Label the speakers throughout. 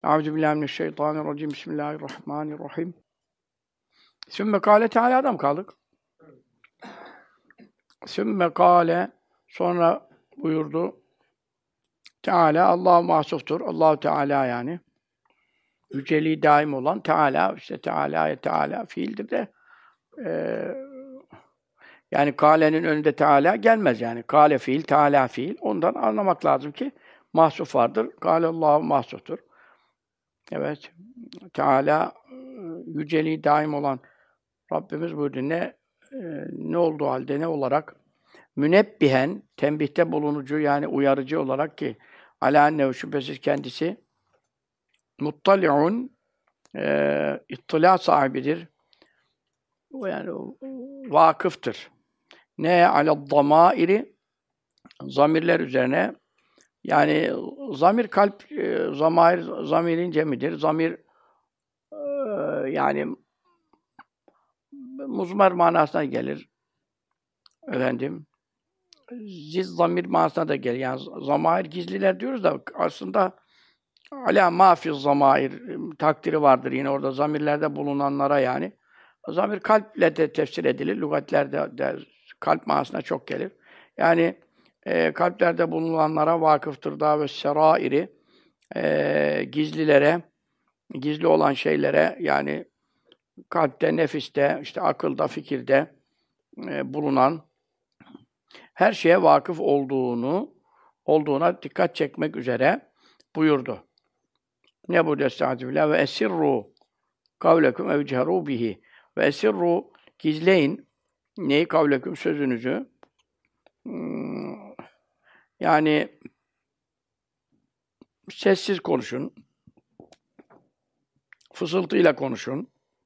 Speaker 1: Euzubillahimineşşeytanirracim. Bismillahirrahmanirrahim. Sümme kâle Teala'dan kaldık. Sümme kâle sonra buyurdu. Teala Allah mahsuftur. Allahu Teala yani. Yüceliği daim olan Teala, işte Teala fiildir de yani kâlenin önünde Teala gelmez yani. Kâle fiil, Teala fiil. Ondan anlamak lazım ki mahsuf vardır. Kâle Allahu mahsuftur. Evet. Teala yüceliği daim olan Rabbimiz buyurdu. Ne olduğu halde ne olarak münebbihen tembihte bulunucu yani uyarıcı olarak ki alâ ennehu şüphesiz kendisi muttali'un ittila sahibidir. Yani vakıftır. Ne alad-damâiri zamirler üzerine yani zamir kalp zamirin cemidir. Zamir yani muzmer manasına gelir. Efendim zamir manasına da gelir. Yani zamair gizliler diyoruz da aslında alâ mâ fiz zamair takdiri vardır yine orada zamirlerde bulunanlara yani. Zamir kalple de tefsir edilir. Lügatlerde de kalp manasına çok gelir. Yani kalplerde bulunanlara vakıftır da ve serairi gizlilere, gizli olan şeylere yani kalpte, nefiste, işte akılda, fikirde bulunan her şeye vakıf olduğuna dikkat çekmek üzere buyurdu. Ne bu estağfirullah ve esirru kavlekum ev ceharu bihi ve esirru gizleyin neyi kavlekum sözünüzü yani sessiz konuşun, fısıltıyla konuşun.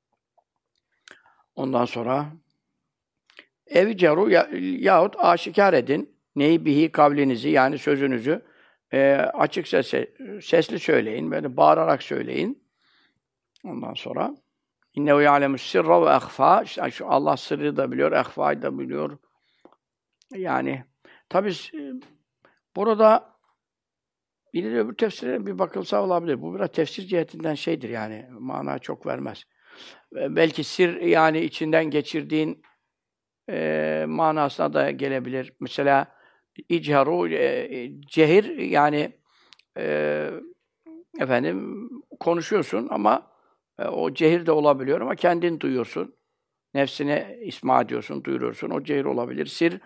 Speaker 1: Ondan sonra ev ceharu yahut aşikar edin neyi bihi kavlinizi yani sözünüzü açık sesli söyleyin, böyle bağırarak söyleyin. Ondan sonra İnnehu ya'lemus sirra ve ehfâ. İşte şu Allah sırrı da biliyor, ehfâ'yı da biliyor. Yani tabii burada ileri öbür tefsire bir bakılsa olabilir. Bu biraz tefsir cihetinden şeydir yani. Mana çok vermez. Belki sir yani içinden geçirdiğin manasına da gelebilir. Mesela İcharu cehir yani efendim konuşuyorsun ama o cehir de olabiliyor ama kendin duyuyorsun. Nefsine isma ediyorsun, duyuruyorsun. O cehir olabilir. Sir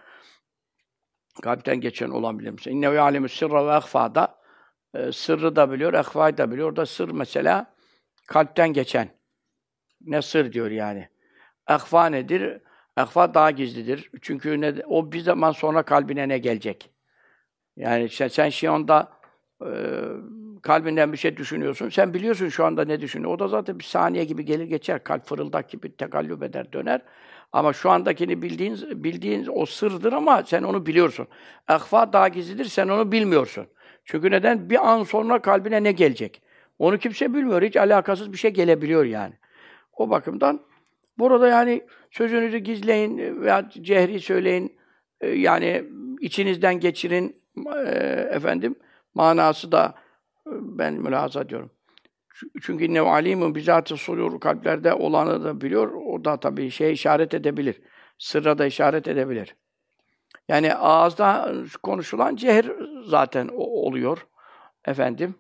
Speaker 1: kalpten geçen olabilir. Mesela İnnehu ya'lemus sirra ve ehfâ'da sırrı da biliyor, ehfâ'yı da biliyor. Orada sır mesela kalpten geçen. Ne sır diyor yani. Ehfâ nedir? Ehfâ daha gizlidir. Çünkü o bir zaman sonra kalbine ne gelecek? Yani sen şu anda kalbinden bir şey düşünüyorsun. Sen biliyorsun şu anda ne düşünüyor. O da zaten bir saniye gibi gelir geçer. Kalp fırıldak gibi tekallüp eder, döner. Ama şu andakini bildiğin o sırdır ama sen onu biliyorsun. Ehfâ daha gizlidir, sen onu bilmiyorsun. Çünkü neden? Bir an sonra kalbine ne gelecek? Onu kimse bilmiyor. Hiç alakasız bir şey gelebiliyor yani. O bakımdan burada yani sözünüzü gizleyin veya cehri söyleyin. Yani içinizden geçirin efendim manası da ben mülahaza ediyorum. Çünkü innehu alimun bizâti sudur kalplerde olanı da biliyor. O da tabii işaret edebilir. Sırra da işaret edebilir. Yani ağızda konuşulan cehir zaten oluyor efendim.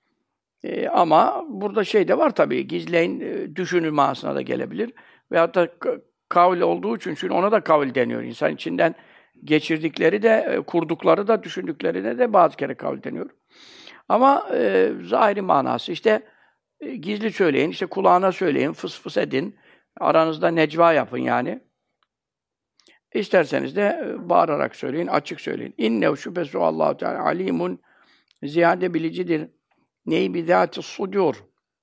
Speaker 1: Ama burada de var tabii. Gizleyin düşünün manasına da gelebilir. Veyahut da kavl olduğu için çünkü ona da kavl deniyor. İnsan içinden geçirdikleri de, kurdukları da, düşündüklerine de bazı kere kavl deniyor. Ama zahiri manası gizli söyleyin, kulağına söyleyin, fıs fıs edin. Aranızda necva yapın yani. İsterseniz de bağırarak söyleyin, açık söyleyin. İnnehu şüphesiz Allahu Teala alimun ziyade bilicidir. Neyi bizâti sudur.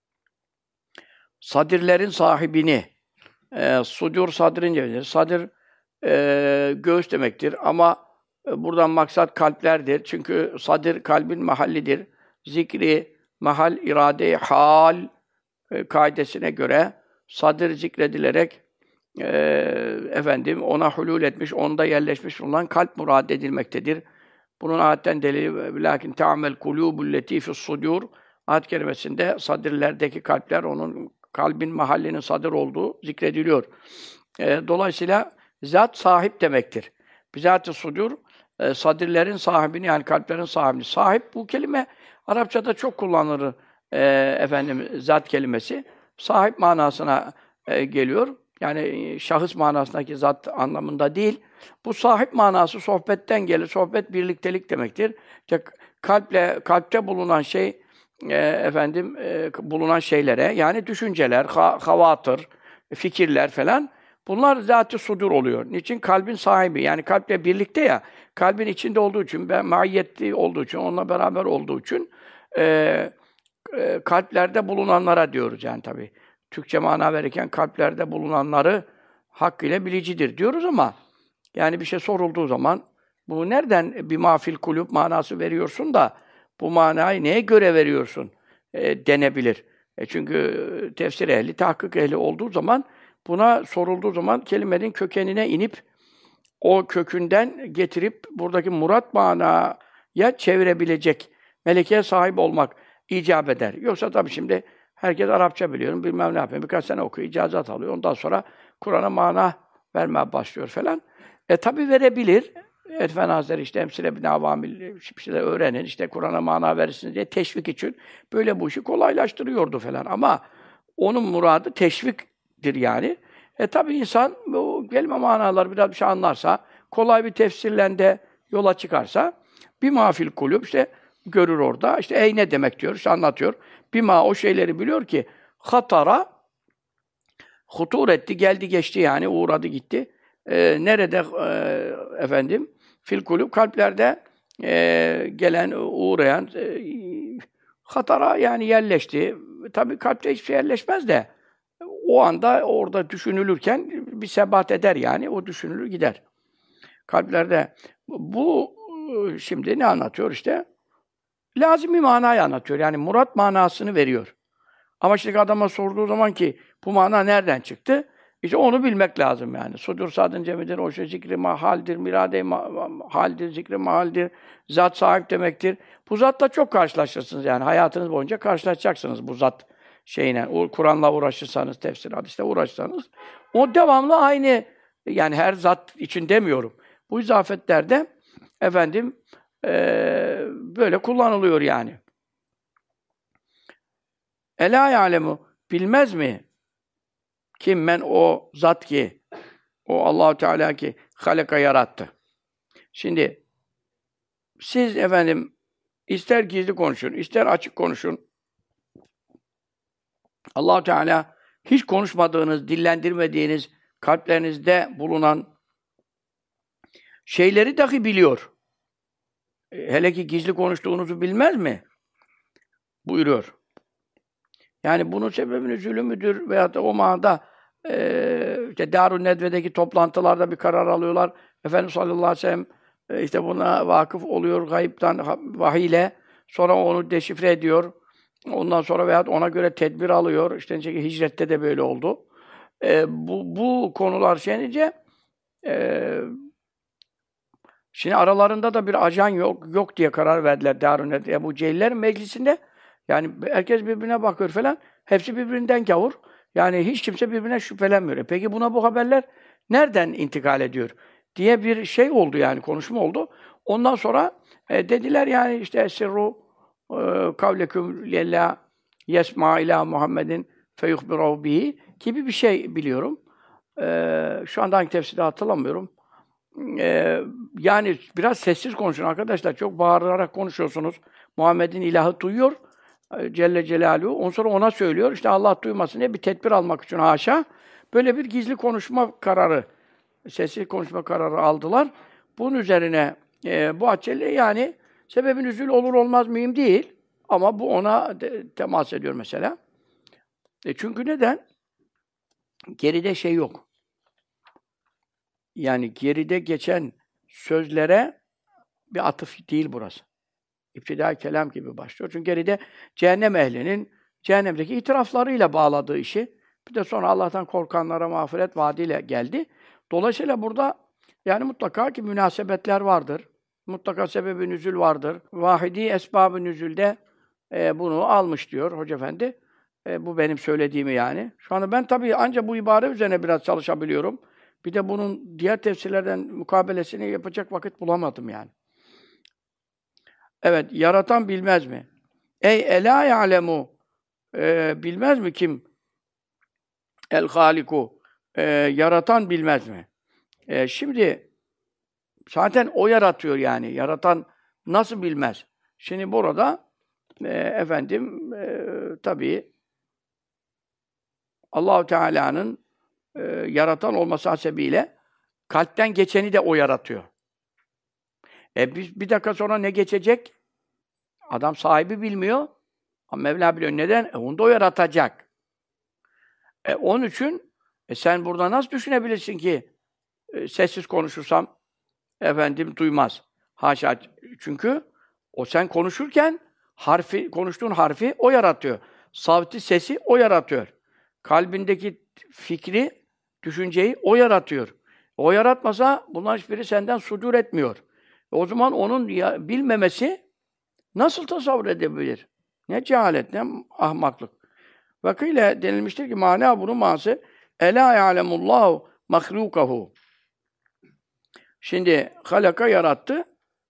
Speaker 1: Sadirlerin sahibini. Sudur sadrin cevizdir. Sadir göğüs demektir ama buradan maksat kalplerdir. Çünkü sadir kalbin mahallidir. Zikri, mahal, irade, hal kaidesine göre sadir zikredilerek ona hulul etmiş, onda yerleşmiş bulunan kalp murad edilmektedir. Bunun ayetten delili lakin ta'mel kulubul lati fi's sudur. Ayet-i kerimesinde sadirlerdeki kalpler, onun kalbin mahallinin sadır olduğu zikrediliyor. Dolayısıyla zat sahip demektir. Bizat-ı sudur, sadirlerin sahibini, yani kalplerin sahibini. Sahip, bu kelime Arapçada çok kullanılır. Zat kelimesi. Sahip manasına geliyor. Yani şahıs manasındaki zat anlamında değil. Bu sahip manası sohbetten gelir. Sohbet birliktelik demektir. İşte kalpte bulunan şey, bulunan şeylere, yani düşünceler, havatır, fikirler falan, bunlar zat-ı sudur oluyor. Niçin? Kalbin sahibi, yani kalple birlikte ya, kalbin içinde olduğu için, maiyetli olduğu için, onunla beraber olduğu için kalplerde bulunanlara diyoruz yani tabii. Türkçe mana verirken kalplerde bulunanları hakkıyla bilicidir diyoruz ama yani bir şey sorulduğu zaman bu nereden bir mafil kulüp manası veriyorsun da bu manayı neye göre veriyorsun denebilir. Çünkü tefsir ehli, tahkik ehli olduğu zaman, buna sorulduğu zaman kelimenin kökenine inip o kökünden getirip buradaki murat manaya çevirebilecek melekeye sahip olmak icap eder. Yoksa tabii şimdi herkes Arapça biliyorum, bilmem ne yapıyor. Birkaç sene okuyor, icazat alıyor. Ondan sonra Kur'an'a mana vermeye başlıyor falan. Tabii verebilir. Efendi Hazretleri işte emsile bin avamil bir şeyler öğrenin, işte Kur'an'a mana verirsiniz diye teşvik için böyle bu işi kolaylaştırıyordu falan. Ama onun muradı teşviktir yani. Tabii insan bu kelime manaları biraz bir şey anlarsa, kolay bir tefsirle yola çıkarsa, bir mafil kulüp işte görür orada. İşte ey ne demek diyor, işte anlatıyor. Bima o şeyleri biliyor ki hatara hutur etti, geldi geçti yani, uğradı gitti. Nerede fil kulüp, kalplerde gelen, uğrayan hatara yani yerleşti. Tabii kalpte hiçbir şey yerleşmez de o anda orada düşünülürken bir sebat eder yani, o düşünülür gider. Kalplerde bu şimdi ne anlatıyor işte? Lazimi manayı anlatıyor. Yani murat manasını veriyor. Ama şimdi adama sorduğu zaman ki bu mana nereden çıktı? İşte onu bilmek lazım yani. Sudur sadın cemidir, o şey zikri mahaldir, mirade haldir, zikri mahaldir, zat sahip demektir. Bu zatla çok karşılaşırsınız yani. Hayatınız boyunca karşılaşacaksınız bu zat şeyine. Kur'an'la uğraşırsanız, tefsir, hadisle uğraşırsanız. O devamlı aynı, yani her zat için demiyorum. Bu izafetlerde böyle kullanılıyor yani. Ela ya'lemu, bilmez mi? Kim men, o zat ki, o Allah Teala ki halaka yarattı. Şimdi siz ister gizli konuşun, ister açık konuşun. Allah Teala hiç konuşmadığınız, dillendirmediğiniz, kalplerinizde bulunan şeyleri dahi biliyor. Hele ki gizli konuştuğunuzu bilmez mi? Buyuruyor. Yani bunun sebebi nüzulü müdür veyahut da o manada işte Darun Nedve'deki toplantılarda bir karar alıyorlar. Efendimiz sallallahu aleyhi ve sellem işte buna vakıf oluyor gayipten vahiyle. Sonra onu deşifre ediyor. Ondan sonra veyahut ona göre tedbir alıyor. İşte hicrette de böyle oldu. Bu konular şeyince şimdi aralarında da bir ajan yok diye karar verdiler Darun Nedve. Ebu Cehillerin meclisinde. Yani herkes birbirine bakıyor falan. Hepsi birbirinden gavur. Yani hiç kimse birbirine şüphelenmiyor. Peki buna bu haberler nereden intikal ediyor? Diye bir şey oldu yani, konuşma oldu. Ondan sonra dediler yani işte sirru kavleküm lillah yesma ila Muhammedin feyuhbirahu bihi gibi bir şey biliyorum. Şu anda hangi tefsiri hatırlamıyorum. Yani biraz sessiz konuşun arkadaşlar. Çok bağırarak konuşuyorsunuz. Muhammed'in ilahı duyuyor. Celle Celaluhu. Ondan sonra ona söylüyor. İşte Allah duymasın diye bir tedbir almak için haşa. Böyle bir gizli konuşma kararı, sessiz konuşma kararı aldılar. Bunun üzerine bu Acelle yani sebebin üzül olur olmaz mühim değil. Ama bu ona temas ediyor mesela. Çünkü neden? Geride şey yok. Yani geride geçen sözlere bir atıf değil burası. İptidai kelam gibi başlıyor. Çünkü geride cehennem ehlinin cehennemdeki itiraflarıyla bağladığı işi, bir de sonra Allah'tan korkanlara mağfiret vaadiyle geldi. Dolayısıyla burada yani mutlaka ki münasebetler vardır. Mutlaka sebebi nüzül vardır. Vahidi esbab-ı nüzülde bunu almış diyor Hoca Efendi. Bu benim söylediğimi yani. Şu anda ben tabii ancak bu ibare üzerine biraz çalışabiliyorum. Bir de bunun diğer tefsirlerden mukabelesini yapacak vakit bulamadım yani. Evet, yaratan bilmez mi? Ey elâ ya'lemu, bilmez mi kim? El haliku, yaratan bilmez mi? Şimdi zaten o yaratıyor yani. Yaratan nasıl bilmez? Şimdi burada tabii Allahu Teala'nın yaratan olması hasebiyle kalpten geçeni de o yaratıyor. Bir dakika sonra ne geçecek? Adam sahibi bilmiyor. Ama Mevla biliyor. Neden? Onu da o yaratacak. Onun için sen burada nasıl düşünebilirsin ki sessiz konuşursam duymaz. Haşa. Çünkü o sen konuşurken konuştuğun harfi o yaratıyor. Savti, sesi o yaratıyor. Kalbindeki fikri, düşünceyi o yaratıyor. O yaratmasa bunların hiçbiri senden sudur etmiyor. O zaman onun bilmemesi nasıl tasavvur edebilir? Ne cehalet, ne ahmaklık. Vakile denilmiştir ki mana bunun manası Ela ya'lemullahu mahlukahu. Şimdi halaka yarattı.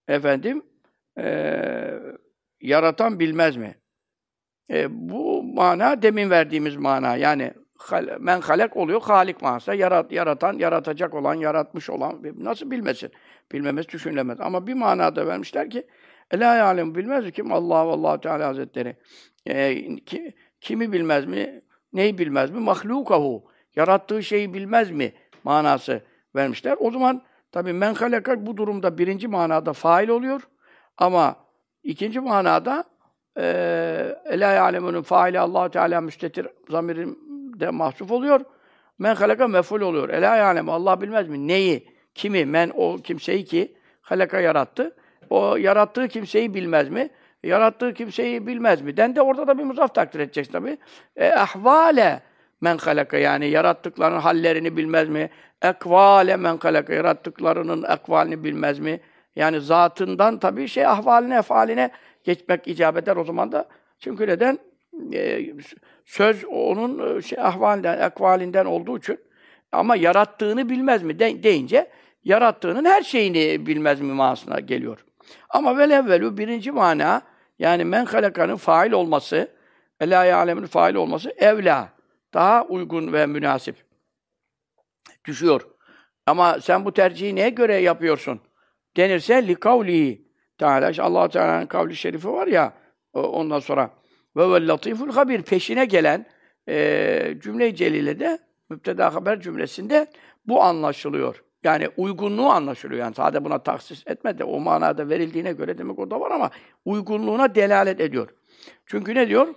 Speaker 1: Yaratan bilmez mi? Bu mana demin verdiğimiz mana. Yani men halak oluyor, halik manası. Yaratan, yaratacak olan, yaratmış olan nasıl bilmesin? Bilmemesi düşünülemez. Ama bir manada vermişler ki Ela ya'lemu bilmez mi kim? Allah Teala Hazretleri. Kimi bilmez mi? Neyi bilmez mi? Mahlukahu. Yarattığı şeyi bilmez mi? Manası vermişler. O zaman tabii men halaka bu durumda birinci manada fail oluyor. Ama ikinci manada Ela ya'lemunun faili Allah Teala müstetir zamirinde mahsuf oluyor. Men halaka mef'ul oluyor. Ela ya'lemu Allah bilmez mi? Neyi? Kimi? Men o kimseyi ki halaka yarattı. O yarattığı kimseyi bilmez mi? Yarattığı kimseyi bilmez mi? Den de orada da bir muzaf takdir edeceksin tabii. Ahvale men halaka yani yarattıklarının hallerini bilmez mi? Ekvale men halaka yarattıklarının ekvalini bilmez mi? Yani zatından tabii ahvaline, efaline geçmek icap eder o zaman da. Çünkü neden? Söz onun ahvalinden, ekvalinden olduğu için. Ama yarattığını bilmez mi deyince yarattığının her şeyini bilmez mi manasına geliyor. Ama velevvelu birinci mana yani men halakanın fail olması, Ela ya'lemun fail olması evla. Daha uygun ve münasip düşüyor. Ama sen bu tercihi neye göre yapıyorsun? Denirse likavlihi Teala. İşte Allah Teala'nın kavli şerifi var ya ondan sonra ve vel latiful habir peşine gelen cümle-i celilede müpteda haber cümlesinde bu anlaşılıyor. Yani uygunluğu anlaşılıyor. Yani sadece buna taksis etme de o manada verildiğine göre demek o da var ama uygunluğuna delalet ediyor. Çünkü ne diyor?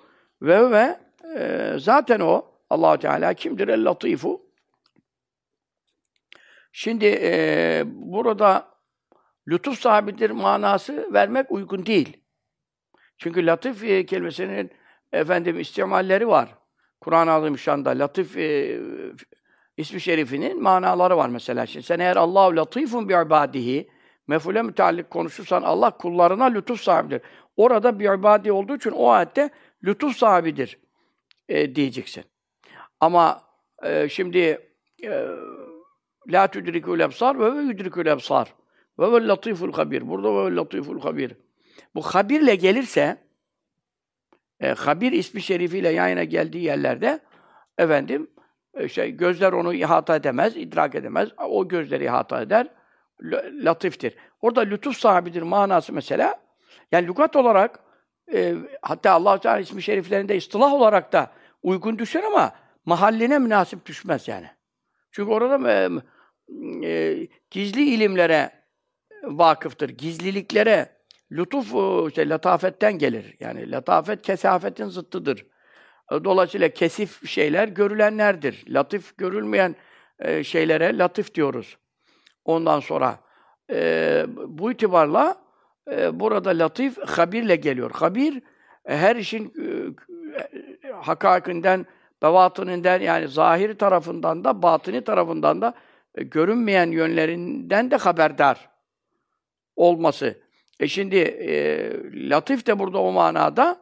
Speaker 1: Zaten o Allah Teala kimdir? El-Latifu. Şimdi burada lütuf sahibidir manası vermek uygun değil. Çünkü latif kelimesinin istimalleri var. Kur'an-ı Azimüşşan'da latif ismi şerifinin manaları var mesela. Şimdi sen eğer Allahu latifun bi ibadihi mef'ule müteallik konuşursan Allah kullarına lütuf sahibidir. Orada bi ibadi olduğu için o ayette lütuf sahibidir diyeceksin. Ama şimdi la tudrikul ebsar ve yudrikul ebsar ve vel latiful habir. Burada ve vel latiful habir. Bu habirle gelirse habir ismi şerifiyle yan yana geldiği yerlerde gözler onu ihata edemez, idrak edemez. O gözleri ihata eder. Latiftir. Orada lütuf sahibidir manası mesela. Yani lügat olarak hatta Allah Teala ismi şeriflerinde istilah olarak da uygun düşer ama mahalline münasip düşmez yani. Çünkü orada gizli ilimlere vakıftır. Gizliliklere lütuf latafetten gelir. Yani latafet kesafetin zıttıdır. Dolayısıyla kesif şeyler görülenlerdir. Latif görülmeyen şeylere latif diyoruz. Ondan sonra bu itibarla burada latif habirle geliyor. Habir her işin hakakinden, bevatininden yani zahiri tarafından da batini tarafından da görünmeyen yönlerinden de haberdar olması. Şimdi latif de burada o manada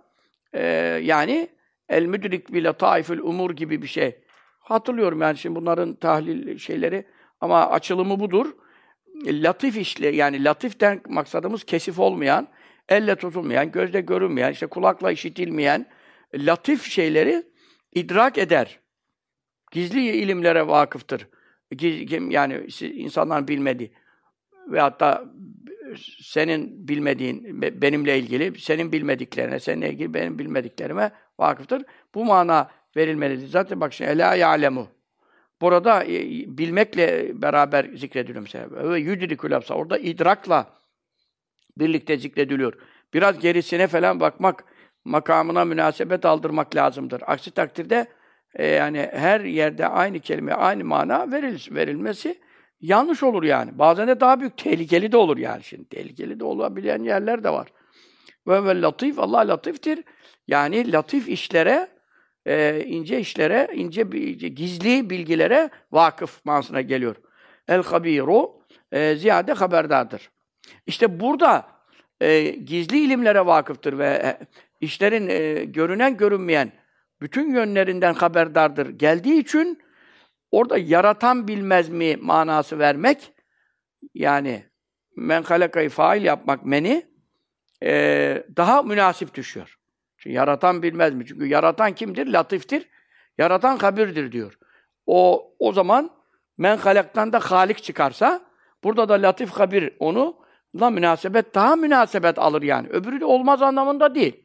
Speaker 1: Yani el müdrik bile taifül umur gibi bir şey. Hatırlıyorum yani şimdi bunların tahlil şeyleri ama açılımı budur. Latif işle yani latiften maksadımız kesif olmayan, elle tutulmayan, gözle görünmeyen, işte kulakla işitilmeyen latif şeyleri idrak eder. Gizli ilimlere vakıftır. Yani insanların bilmediği ve hatta senin bilmediğin, benimle ilgili, senin bilmediklerine, seninle ilgili benim bilmediklerime vakıftır. Bu mana verilmelidir. Zaten bak şimdi, elâ ya'lemu. Burada bilmekle beraber zikrediliyor mesela. Ve yudrikul absar. Orada idrakla birlikte zikrediliyor. Biraz gerisine falan bakmak, makamına münasebet aldırmak lazımdır. Aksi takdirde yani her yerde aynı kelime, aynı mana verilmesi yanlış olur yani. Bazen de daha büyük tehlikeli de olur yani şimdi. Tehlikeli de olabilen yerler de var. Ve latif, Allah latiftir. Yani latif işlere, ince işlere, gizli bilgilere vakıf manasına geliyor. El-habiru ziyade haberdardır. İşte burada gizli ilimlere vakıftır ve işlerin görünen görünmeyen bütün yönlerinden haberdardır geldiği için orada yaratan bilmez mi manası vermek, yani men halakayı fail yapmak meni daha münasip düşüyor. Çünkü yaratan bilmez mi? Çünkü yaratan kimdir? Latiftir. Yaratan habirdir diyor. O zaman men halaktan da halik çıkarsa burada da latif habir onunla münasebet daha münasebet alır yani. Öbürü de olmaz anlamında değil.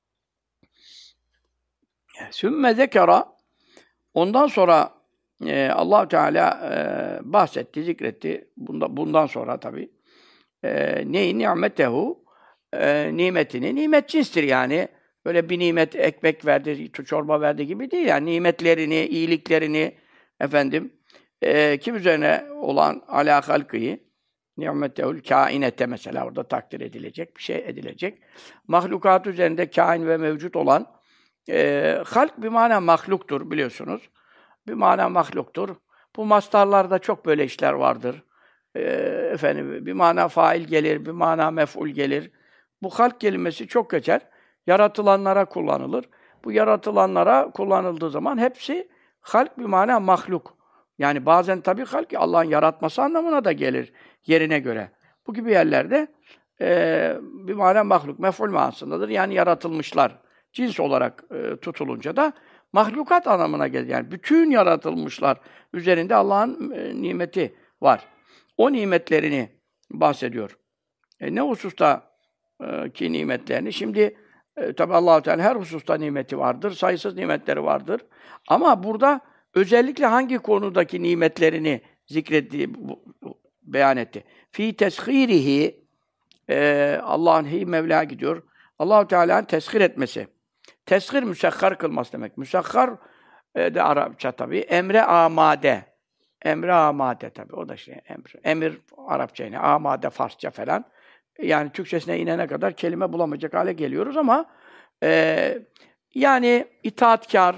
Speaker 1: Sümme zekera ondan sonra Allah Teala bahsetti, zikretti. Bundan sonra tabii neyi nimetehu nimetini, nimet cinstir yani. Böyle bir nimet ekmek verdi, çorba verdi gibi değil yani. Nimetlerini, iyiliklerini efendim kim üzerine olan ala halkıyı nimetehul kainete mesela orada takdir edilecek, bir şey edilecek. Mahlukat üzerinde kain ve mevcut olan halk bir mana mahluktur biliyorsunuz. Bir mana mahluktur. Bu mastarlarda çok böyle işler vardır. Efendim bir mana fail gelir, bir mana mef'ul gelir. Bu halk kelimesi çok geçer. Yaratılanlara kullanılır. Bu yaratılanlara kullanıldığı zaman hepsi halk bir mana mahluk. Yani bazen tabii halk Allah'ın yaratması anlamına da gelir yerine göre. Bu gibi yerlerde bir mana mahluk, mef'ul manasındadır. Yani yaratılmışlar. Cins olarak tutulunca da mahlukat anlamına gelir. Yani bütün yaratılmışlar üzerinde Allah'ın nimeti var. O nimetlerini bahsediyor. Ne hususta ki nimetlerini? Şimdi tabi Allah-u Teala her hususta nimeti vardır, sayısız nimetleri vardır. Ama burada özellikle hangi konudaki nimetlerini zikrettiği, beyan etti. Fi teshirihi Allah'ın Mevla gidiyor. Allah-u Teala'nın teshir etmesi. Teshir müsekhar kılması demek. Müsekhar de Arapça tabi. Emre amade. Emre amade tabi. O da şey emir Arapça yine. Amade Farsça falan. Yani Türkçesine inene kadar kelime bulamayacak hale geliyoruz ama yani itaatkar,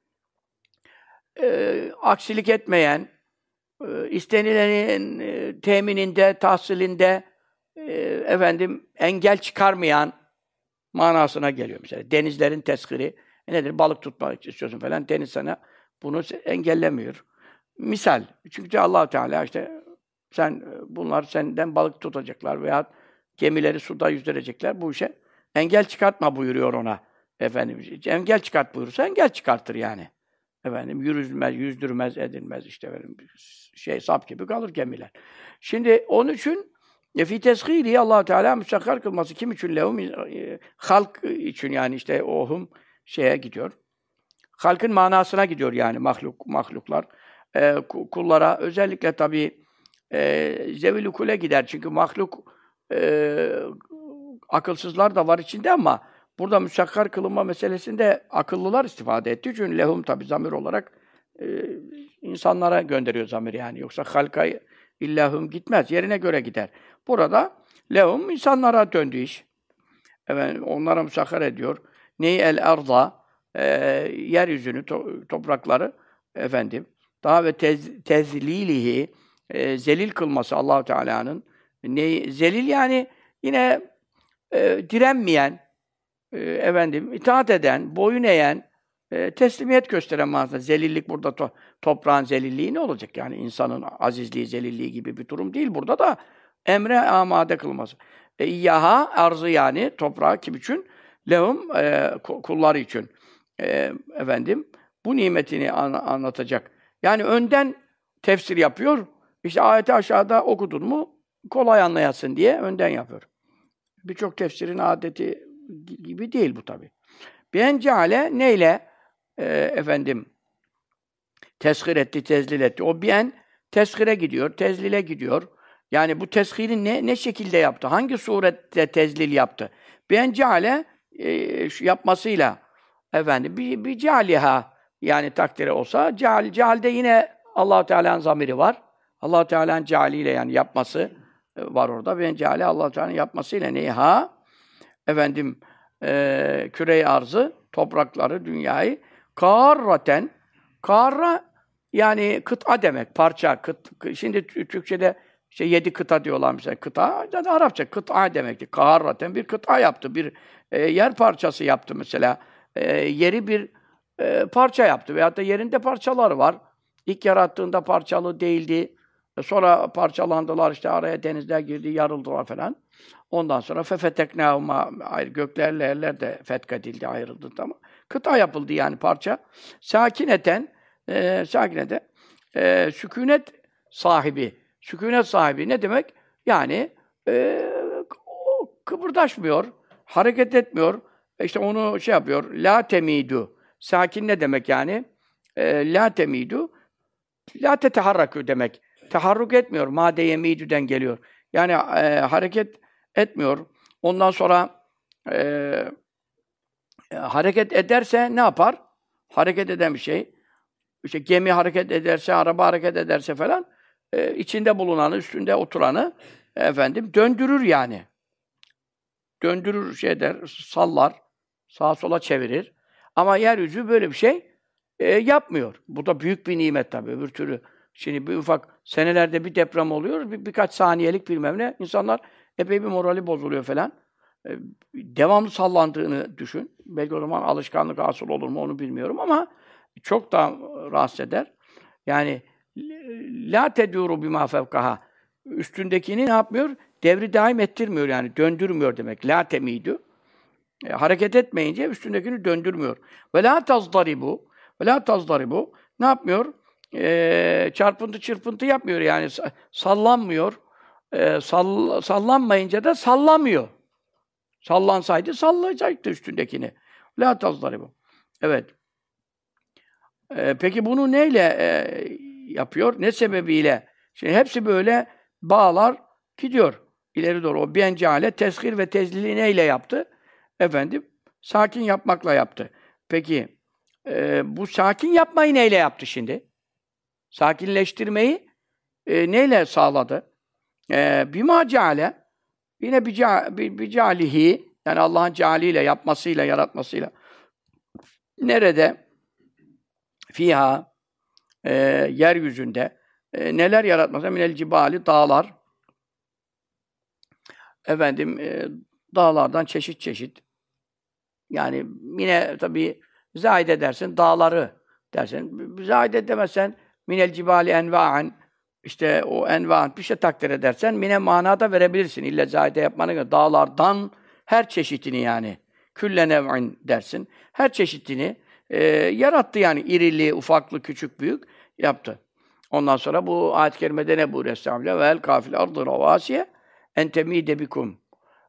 Speaker 1: aksilik etmeyen, istenilenin temininde, tahsilinde efendim engel çıkarmayan manasına geliyor mesela. Denizlerin teshiri nedir? Balık tutmak istiyorsun falan. Deniz sana bunu engellemiyor. Misal. Çünkü Allah Teala işte bunlar senden balık tutacaklar veya gemileri suda yüzdürecekler. Bu işe engel çıkartma buyuruyor ona. Efendim engel çıkart buyurursa engel çıkartır yani. Efendim yürüzmez, yüzdürmez, edilmez işte efendim, sap gibi kalır gemiler. Şimdi onun için fi teshiri Allah Teala müsakkar kılması kim için lehum halk için yani işte ohum şeye gidiyor. Halkın manasına gidiyor yani mahluklar. Kullara özellikle tabii zevil ukule gider çünkü mahluk akılsızlar da var içinde ama burada müsakkar kılınma meselesinde akıllılar istifade ettiği için lehum tabi zamir olarak insanlara gönderiyor zamir yani. Yoksa halka illahum gitmez. Yerine göre gider. Burada lehum insanlara döndü iş. Evet, onlara müsakkar ediyor. Neyi el arda yeryüzünü, toprakları efendim daha ve tezlilihi zelil kılması Allah Teala'nın zelil yani yine direnmeyen itaat eden, boyun eğen, teslimiyet gösteren manasında. Zelillik burada toprağın zelilliği ne olacak? Yani insanın azizliği, zelilliği gibi bir durum değil. Burada da emre amade kılması. İyyaha arzı yani toprağı kim için? Lehum kulları için. Bu nimetini anlatacak. Yani önden tefsir yapıyor. İşte ayeti aşağıda okudun mu kolay anlayasın diye önden yapıyor. Birçok tefsirin adeti gibi değil bu tabi. Ben ceale neyle teshir etti, tezlil etti. O bien teshire gidiyor, tezlile gidiyor. Yani bu teshiri ne şekilde yaptı? Hangi surette tezlil yaptı? Ben ceale yapmasıyla bir cealiha yani takdiri olsa cealde yine Allah-u Teala'nın zamiri var. Allah-u Teala'nın cealiyle yani yapması var orada. Ben ceale Allah-u Teala'nın yapmasıyla neyha? Küre-i arzı, toprakları, dünyayı kârraten, kârra yani kıta demek, parça, şimdi Türkçe'de işte 7 kıta diyorlar mesela, kıta, zaten Arapça kıta demekti. Kârraten bir kıta yaptı, bir yer parçası yaptı mesela. Yeri bir parça yaptı veyahut da yerinde parçaları var. İlk yarattığında parçalı değildi. Sonra parçalandılar, işte araya denizler girdi, yarıldılar falan. Ondan sonra fefeteknâhuma göklerle yerler de fethedildi, ayrıldı ama kıta yapıldı yani parça. Sakineten sükûnet sahibi. Sükûnet sahibi ne demek? Yani o kıpırdaşmıyor, hareket etmiyor. İşte onu yapıyor. La temidu. Sakin ne demek yani? La temidu. La teteharrakû demek. Teharruk etmiyor. Made yemidü'den geliyor. Yani hareket etmiyor. Ondan sonra hareket ederse ne yapar? Hareket eden bir şey. İşte gemi hareket ederse, araba hareket ederse falan içinde bulunanı, üstünde oturanı döndürür yani. Döndürür sallar, sağa sola çevirir. Ama yeryüzü böyle bir şey yapmıyor. Bu da büyük bir nimet tabii. Öbür türlü şimdi bir ufak senelerde bir deprem oluyor, birkaç saniyelik bilmem ne. İnsanlar epey bir morali bozuluyor falan. Devamlı sallandığını düşün. Belki o zaman alışkanlık hasıl olur mu onu bilmiyorum ama çok da rahatsız eder. Yani la teduru bima fevkaha. Üstündekini ne yapmıyor? Devri daim ettirmiyor yani. Döndürmüyor demek. La temidü. Hareket etmeyince üstündekini döndürmüyor. Ve la tazdaribu. Ve la tazdaribu. Ne yapmıyor? Çarpıntı çırpıntı yapmıyor yani. Sallanmıyor. Sallanmayınca da sallamıyor. Sallansaydı sallayacaktı üstündekini. La tazdaribu. Evet. Peki bunu neyle yapıyor? Ne sebebiyle? Şimdi hepsi böyle bağlar gidiyor ileri doğru. O bencale, teshir ve tezlili neyle yaptı? Sakin yapmakla yaptı. Peki bu sakin yapmayı neyle yaptı şimdi? Sakinleştirmeyi neyle sağladı? Bima ceale yine bir cealihi yani Allah'ın cealiyle, yapmasıyla, yaratmasıyla. Nerede? Fiha yeryüzünde neler yaratmasa minel cibali dağlar dağlardan çeşit çeşit yani yine tabii zâid edersin dağları dersin. Zâid edemezsen minel cibali enva'an işte o enva'an bir şey takdir edersen mine manada verebilirsin. İlle zâide yapmana göre dağlardan her çeşitini yani külle nev'in dersin. Her çeşitini yarattı yani irili, ufaklı, küçük, büyük yaptı. Ondan sonra bu ayet-i kerimede ne buyuruyor? Estağfirullah. Vel kafil ardı ravasiye en temide bikum.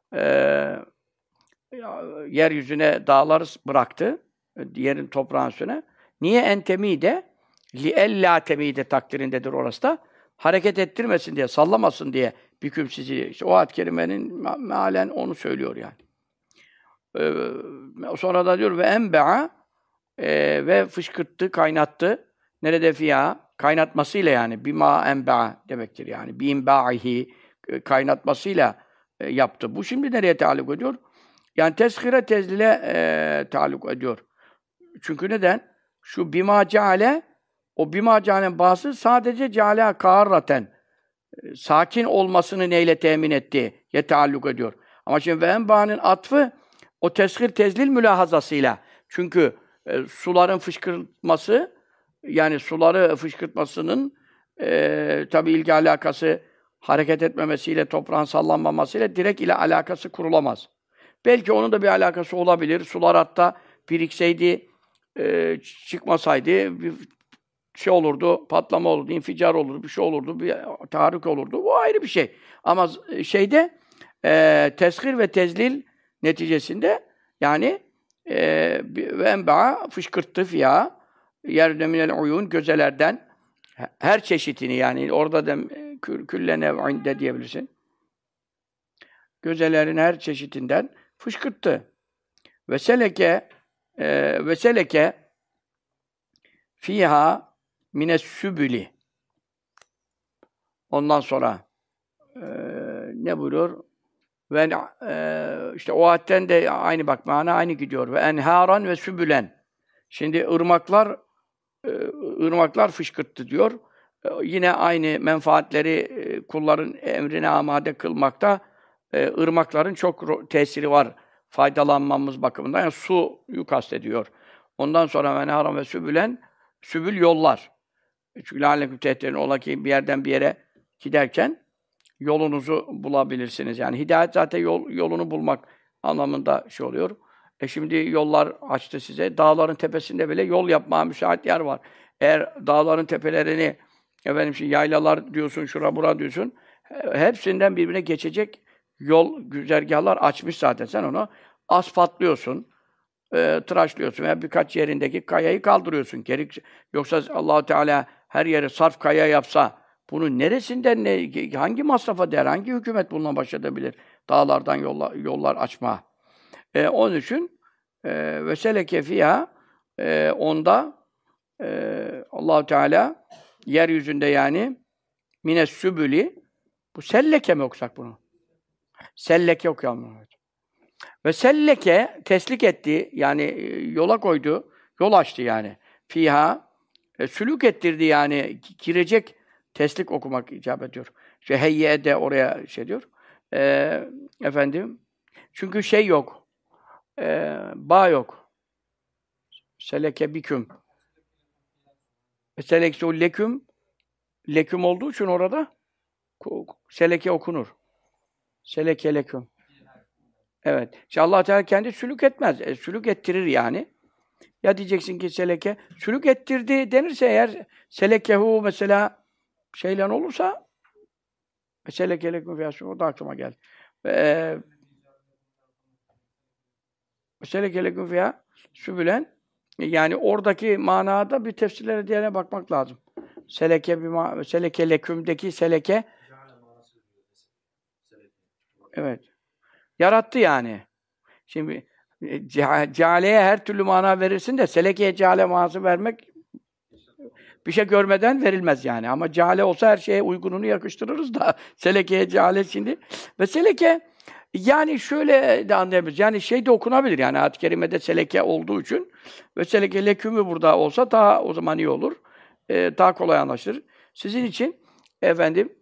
Speaker 1: Yeryüzüne dağları bıraktı. Yerin toprağın üstüne. Niye en temide? Li ella temide takdirindedir orası da. Hareket ettirmesin diye, sallamasın diye büküm sizi. İşte o ayet-i kerimenin mealen onu söylüyor yani. Sonra da diyor ve enbe'a ve fışkırttı, kaynattı. Nerede fiyâ? Kaynatmasıyla yani. Bima enbe'a demektir yani. Bimba'ihi kaynatmasıyla yaptı. Bu şimdi nereye taalluk ediyor? Yani teshire tezlile taalluk ediyor. Çünkü neden? Şu bima ceale o bima ceale'nin bahsi sadece ceale kârraten sakin olmasını neyle temin etti? Taalluk ediyor. Ama şimdi ve enba'nın atfı O teshir tezlil mülahazasıyla. Çünkü suların fışkırtması, yani suları fışkırtmasının tabii ilgi alakası hareket etmemesiyle, toprağın sallanmamasıyla direkt ile alakası kurulamaz. Belki onun da bir alakası olabilir. Sular hatta birikseydi, çıkmasaydı bir şey olurdu, patlama olurdu, inficar olurdu, bir şey olurdu, bir tahrük olurdu. Bu ayrı bir şey. Ama şeyde teshir ve tezlil neticesinde yani ve enba'a fışkırttı fiyâ yerde minel uyun gözelerden her çeşitini yani orada da külle nev'in de diyebilirsin. Gözelerin her çeşitinden fışkırttı. Ve seleke fiha mines sübüli. Ondan sonra ne buyuruyor? Ve işte o ayetten de aynı bak mana aynı gidiyor. Ve enharan ve sübülen. Şimdi ırmaklar fışkırttı diyor. Yine aynı menfaatleri kulların emrine amade kılmakta ırmakların çok tesiri var faydalanmamız bakımından. Yani suyu kastediyor. Ondan sonra ve enharan ve sübülen, sübül yollar. Çünkü lâleküm tehtedûn ola ki bir yerden bir yere giderken yolunuzu bulabilirsiniz. Yani hidayet zaten yolunu bulmak anlamında şey oluyor. Şimdi yollar açtı size. Dağların tepesinde bile yol yapmaya müsait yer var. Eğer dağların tepelerini şimdi yaylalar diyorsun, şura bura diyorsun. Hepsinden birbirine geçecek yol, güzergahlar açmış zaten. Sen onu asfaltlıyorsun, tıraşlıyorsun veya birkaç yerindeki kayayı kaldırıyorsun. Yoksa Allah Teala her yeri sarf kaya yapsa bunun neresinden hangi masrafa değer, hangi hükümet bununla baş edebilir? Dağlardan yollar açma. Onun için ve seleke fîhâ onda Allah Teala yeryüzünde yani mines sübüli bu selleke mi okusak bunu? Selleke okuyalım. Ve selleke teslik etti yani yola koydu, yol açtı yani. Fiha sülük ettirdi yani girecek teslik okumak icap ediyor. İşte heyye de oraya şey diyor. Efendim çünkü şey yok. Bağ yok. Seleke biküm. Seleksu leküm. Leküm olduğu için orada seleke okunur. Seleke leküm. Evet. İşte Allah Teala kendi sülük etmez. Sülük ettirir yani. Ya diyeceksin ki seleke sülük ettirdi denirse eğer selekehu mesela şeyle olursa seleke leküm fiyasın o da aklıma geldi. Seleke leküm fiyâ sübülen yani oradaki manada bir tefsirlere diğerine bakmak lazım. Seleke lekümdeki seleke evet. Yarattı yani. Şimdi cealeye her türlü mana verirsin de selekeye ceale manası vermek bir şey görmeden verilmez yani. Ama ceale olsa her şeye uygununu yakıştırırız da selekeye ceale şimdi. Ve seleke yani şöyle de anlayabiliriz. Yani şey de okunabilir yani ayet-i kerimede seleke olduğu için ve seleke lekümü burada olsa daha o zaman iyi olur. Daha kolay anlaşılır. Sizin için efendim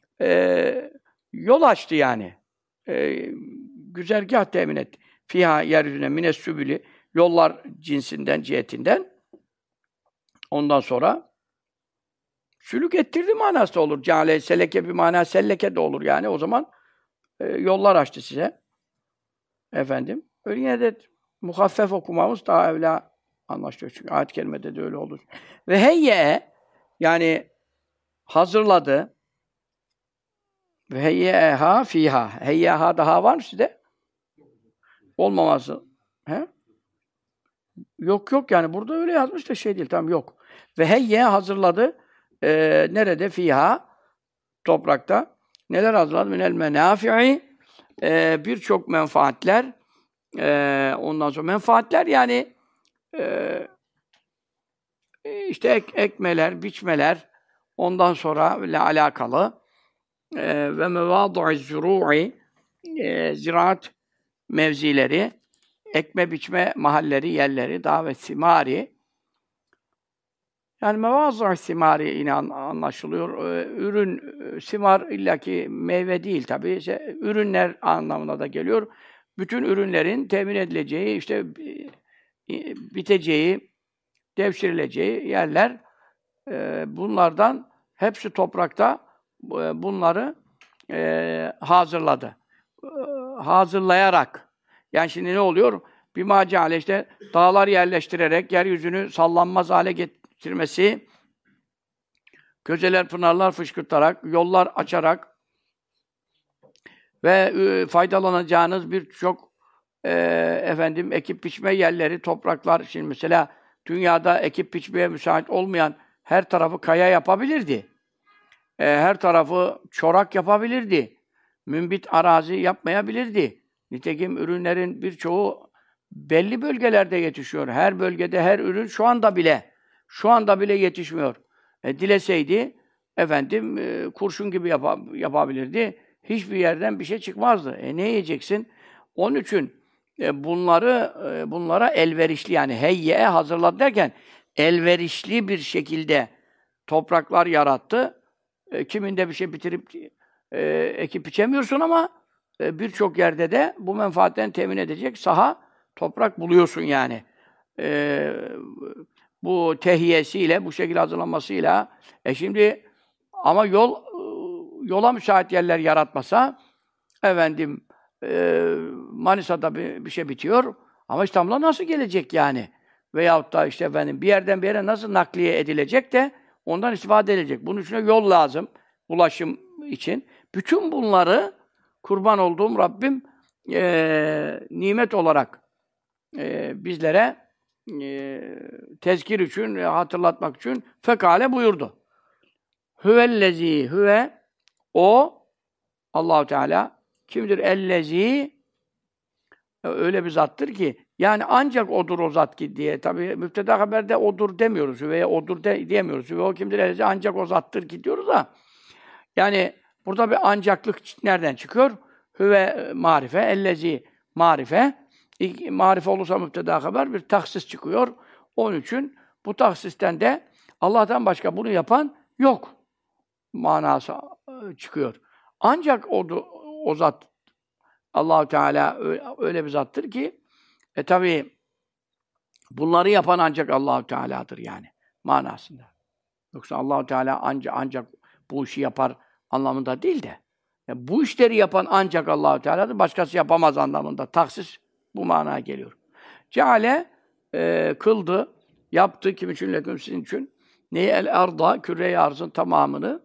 Speaker 1: yol açtı yani. Güzergâh temin etti. Fiha yeryüzüne mines sübülü yollar cinsinden, cihetinden. Ondan sonra sülük ettirdi manası da olur. Ceale, seleke bir mana, selleke de olur yani. O zaman yollar açtı size. Efendim. Öyle yine de muhaffef okumamız daha evla anlaşılıyor. Çünkü ayet-i kerimede de öyle olur. Ve heyye yani hazırladı. Ve heyyeha fiha. Heyyeha daha var mı sizde? Olmaması. He? Yok yani burada öyle yazmış da şey değil. Tamam yok. Ve heyye hazırladı. Nerede? Fiha. Toprakta. Neler hazırladı? Minel menafi'i. Birçok menfaatler. Ondan sonra menfaatler yani işte ekmeler, biçmeler. Ondan sonra ile alakalı. Ve mevâdu'i zurû'i ziraat mevzileri, ekme biçme mahalleri, yerleri, davet simari. Yani mevâzu' simari yine anlaşılıyor. Ürün, simar illaki meyve değil tabii. Ürünler anlamına da geliyor. bütün ürünlerin temin edileceği, işte biteceği, devşirileceği yerler, bunlardan hepsi toprakta bunları hazırladı. Hazırlayarak. Yani şimdi ne oluyor? Bir macale işte dağlar yerleştirerek yeryüzünü sallanmaz hale getirmesi, gözeler, pınarlar fışkırtarak, yollar açarak ve faydalanacağınız birçok ekip biçme yerleri, topraklar. Şimdi mesela dünyada ekip biçmeye müsait olmayan her tarafı kaya yapabilirdi. Her tarafı çorak yapabilirdi. Mümbit arazi yapmayabilirdi. Nitekim ürünlerin birçoğu belli bölgelerde yetişiyor. Her bölgede her ürün şu anda bile yetişmiyor. Dileseydi kurşun gibi yapabilirdi. Hiçbir yerden bir şey çıkmazdı. Ne yiyeceksin? Onun için bunlara elverişli, yani heyye hazırladı derken elverişli bir şekilde topraklar yarattı. Kiminde bir şey bitirip ekip biçemiyorsun ama birçok yerde de bu menfaatten temin edecek saha, toprak buluyorsun yani. Bu tehiyesiyle, bu şekilde hazırlanmasıyla. Şimdi ama yola müsait yerler yaratmasa, Manisa'da bir şey bitiyor ama İstanbul'a nasıl gelecek yani? Veyahut da işte bir yerden bir yere nasıl nakliye edilecek de ondan istifade edilecek. Bunun için yol lazım, ulaşım için. Bütün bunları kurban olduğum Rabbim nimet olarak bizlere tezkir için, hatırlatmak için fekale buyurdu. Hüvellezî, o Allah-u Teala kimdir? Ellezî, öyle bir zattır ki, yani ancak odur o zat ki diye. Tabii müpteda haberde odur demiyoruz. Hüveye odur diyemiyoruz. Hüve o kimdir? Ellezî, ancak o zattır ki diyoruz da. Yani burada bir ancaklık nereden çıkıyor? Hüve marife, ellezî marife. Marife olursa müpteda haber bir tahsis çıkıyor. Onun için bu tahsisten de Allah'tan başka bunu yapan yok manası çıkıyor. Ancak o zat, Allah-u Teala öyle bir zattır ki tabii bunları yapan ancak Allah-u Teala'dır yani manasında. Yoksa Allah-u Teala ancak bu işi yapar anlamında değil de bu işleri yapan ancak Allah-u Teala'dır. Başkası yapamaz anlamında. Taksis bu manaya geliyor. Ceale kıldı, yaptı kim için, leküm sizin için. Neyi? El arda, küre-i arzın tamamını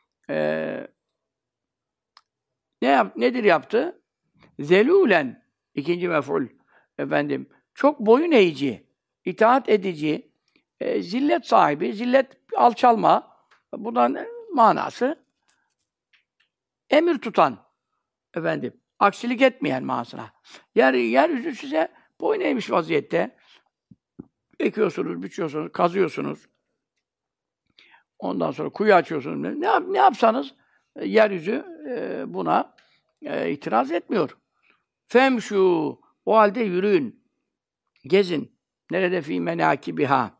Speaker 1: nedir yaptı? Zelûlen, ikinci mef'ul, çok boyun eğici, itaat edici, zillet sahibi, zillet alçalma, bundan manası emir tutan, aksilik etmeyen manasına. Yeryüzü size boyun eğmiş vaziyette. Ekiyorsunuz, biçiyorsunuz, kazıyorsunuz. Ondan sonra kuyu açıyorsunuz. Ne yapsanız yeryüzü buna itiraz etmiyor. Femşu, o halde yürüyün, gezin. Nerede fî menâkibiha.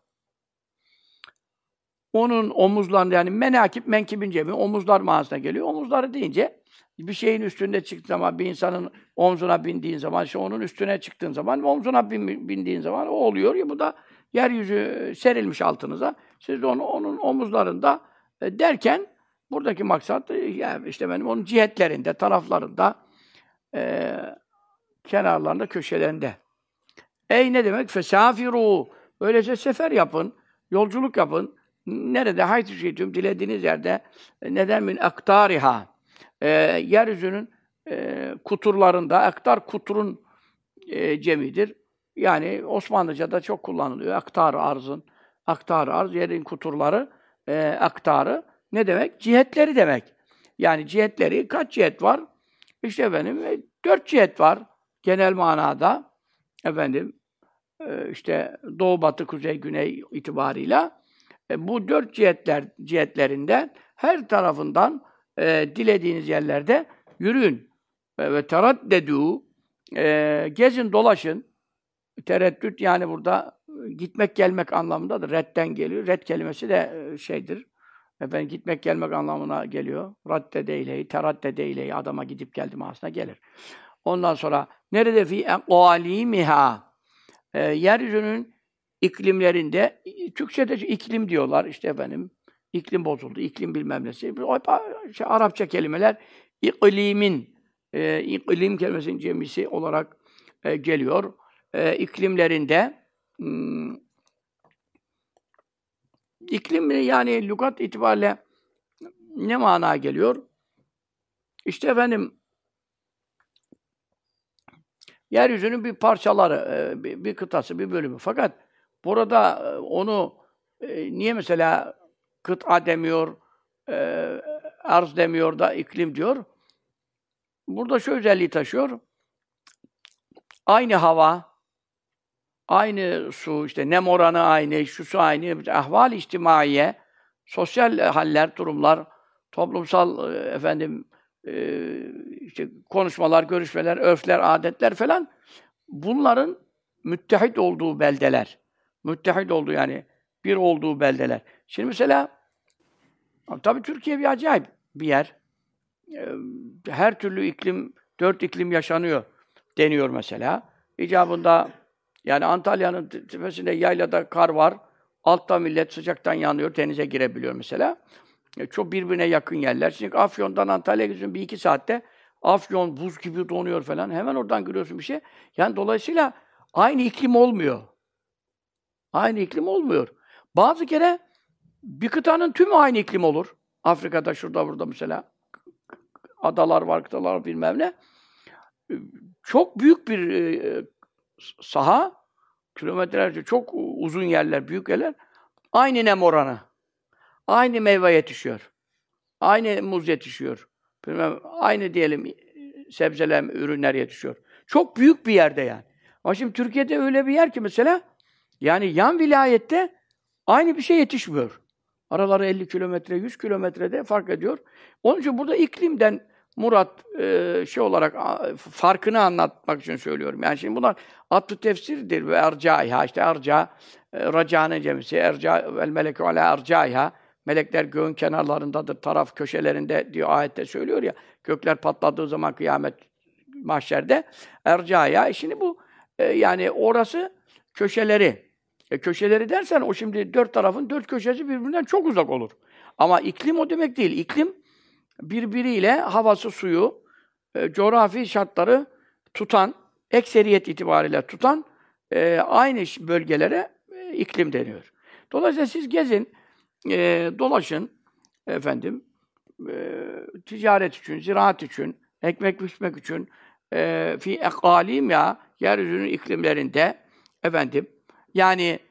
Speaker 1: Onun omuzlarında, yani menakip, menkibin cemi, omuzlar manasına geliyor. Omuzları deyince bir şeyin üstünde çıktığı zaman, bir insanın omzuna bindiğin zaman, işte onun üstüne çıktığın zaman, omzuna bindiğin zaman o oluyor ya, bu da yeryüzü serilmiş altınıza. Siz de onun omuzlarında derken buradaki maksat yani işte onun cihetlerinde, taraflarında, kenarlarında, köşelerinde. Ne demek? Fesafiru. Öylece sefer yapın, yolculuk yapın. Nerede? Haytü şiitüm, dilediğiniz yerde. Neden? Min aktariha. Yeryüzünün kuturlarında, aktar kuturun cemidir. Yani Osmanlıca'da çok kullanılıyor. Aktar-ı arzın. Aktar-ı arz, yerin kuturları, aktarı. Ne demek? Cihetleri demek. Yani cihetleri, kaç cihet var? İşte 4 cihet var genel manada. İşte doğu, batı, kuzey, güney itibarıyla. Bu 4 cihetlerinden her tarafından dilediğiniz yerlerde yürüyün. Ve teraddedû, gezin, dolaşın. Tereddüt yani burada gitmek gelmek anlamındadır. Redden geliyor. Red kelimesi de şeydir. Gitmek gelmek anlamına geliyor. Raddede ileyhi, teraddede ileyhi, adama gidip geldi manasına gelir. Ondan sonra Nerede fi eqalimiha? Yeryüzünün iklimlerinde, Türkçe'de iklim diyorlar, işte efendim, iklim bozuldu, iklim bilmem nesi. Arapça kelimeler iklimin, iklim kelimesinin cemisi olarak geliyor. İklimlerinde, iklim yani lügat itibariyle ne mana geliyor? İşte efendim, yeryüzünün bir parçaları, bir kıtası, bir bölümü. Fakat burada onu niye mesela kıta demiyor, arz demiyor da iklim diyor? Burada şu özelliği taşıyor. Aynı hava, aynı su, işte nem oranı aynı, şu su aynı, ahval-i içtimaiye, sosyal haller, durumlar, toplumsal işte konuşmalar, görüşmeler, örfler, adetler falan, bunların müttehit olduğu beldeler. Müttehit olduğu, yani bir olduğu beldeler. Şimdi mesela tabii Türkiye bir acayip bir yer. Her türlü iklim, 4 iklim yaşanıyor deniyor mesela. İcabında yani Antalya'nın tepesinde, yaylada kar var. Altta millet sıcaktan yanıyor, denize girebiliyor mesela. Çok birbirine yakın yerler. Şimdi Afyon'dan Antalya'ya gidiyorsun bir iki saatte. Afyon buz gibi donuyor falan. Hemen oradan görüyorsun bir şey. Yani dolayısıyla aynı iklim olmuyor. Aynı iklim olmuyor. Bazı kere bir kıtanın tümü aynı iklim olur. Afrika'da, şurada, burada mesela. Adalar var, kıtalar bilmem ne. Çok büyük bir saha, kilometrelerce, çok uzun yerler, büyük yerler. Aynı nem oranı. Aynı meyve yetişiyor. Aynı muz yetişiyor. Bilmem, aynı diyelim sebzeler, ürünler yetişiyor. Çok büyük bir yerde yani. Ama şimdi Türkiye'de öyle bir yer ki mesela, yani yan vilayette aynı bir şey yetişmiyor. Araları 50 kilometre, 100 kilometrede fark ediyor. Onun için burada iklimden murat şey olarak farkını anlatmak için söylüyorum. Yani şimdi bunlar atlı tefsirdir ve ercaiha, işte erca, raca'nın cemisi, erca vel meleku ala ercaiha. Melekler göğün kenarlarındadır, taraf köşelerinde diyor, ayette söylüyor ya. Gökler patladığı zaman kıyamet, mahşerde ercaiha. Şimdi bu yani orası köşeleri. Köşeleri dersen, o şimdi 4 tarafın 4 köşesi birbirinden çok uzak olur. Ama iklim o demek değil. İklim birbiriyle havası, suyu, coğrafi şartları tutan, ekseriyet itibariyle tutan aynı bölgelere iklim deniyor. Dolayısıyla siz gezin, dolaşın, efendim, ticaret için, ziraat için, ekmek pişmek için, fi ekalim, ya yeryüzünün iklimlerinde, efendim, yani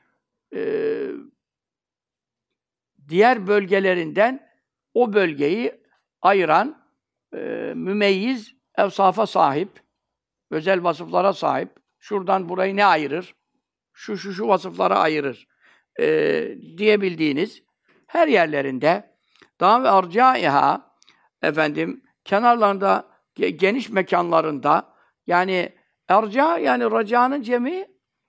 Speaker 1: diğer bölgelerinden o bölgeyi ayıran mümeyyiz evsafa sahip, özel vasıflara sahip. Şuradan burayı ne ayırır? Şu vasıflara ayırır diyebildiğiniz her yerlerinde, dağ ve arcaiha, efendim, kenarlarında, geniş mekanlarında, yani erca, yani raca'nın cemi,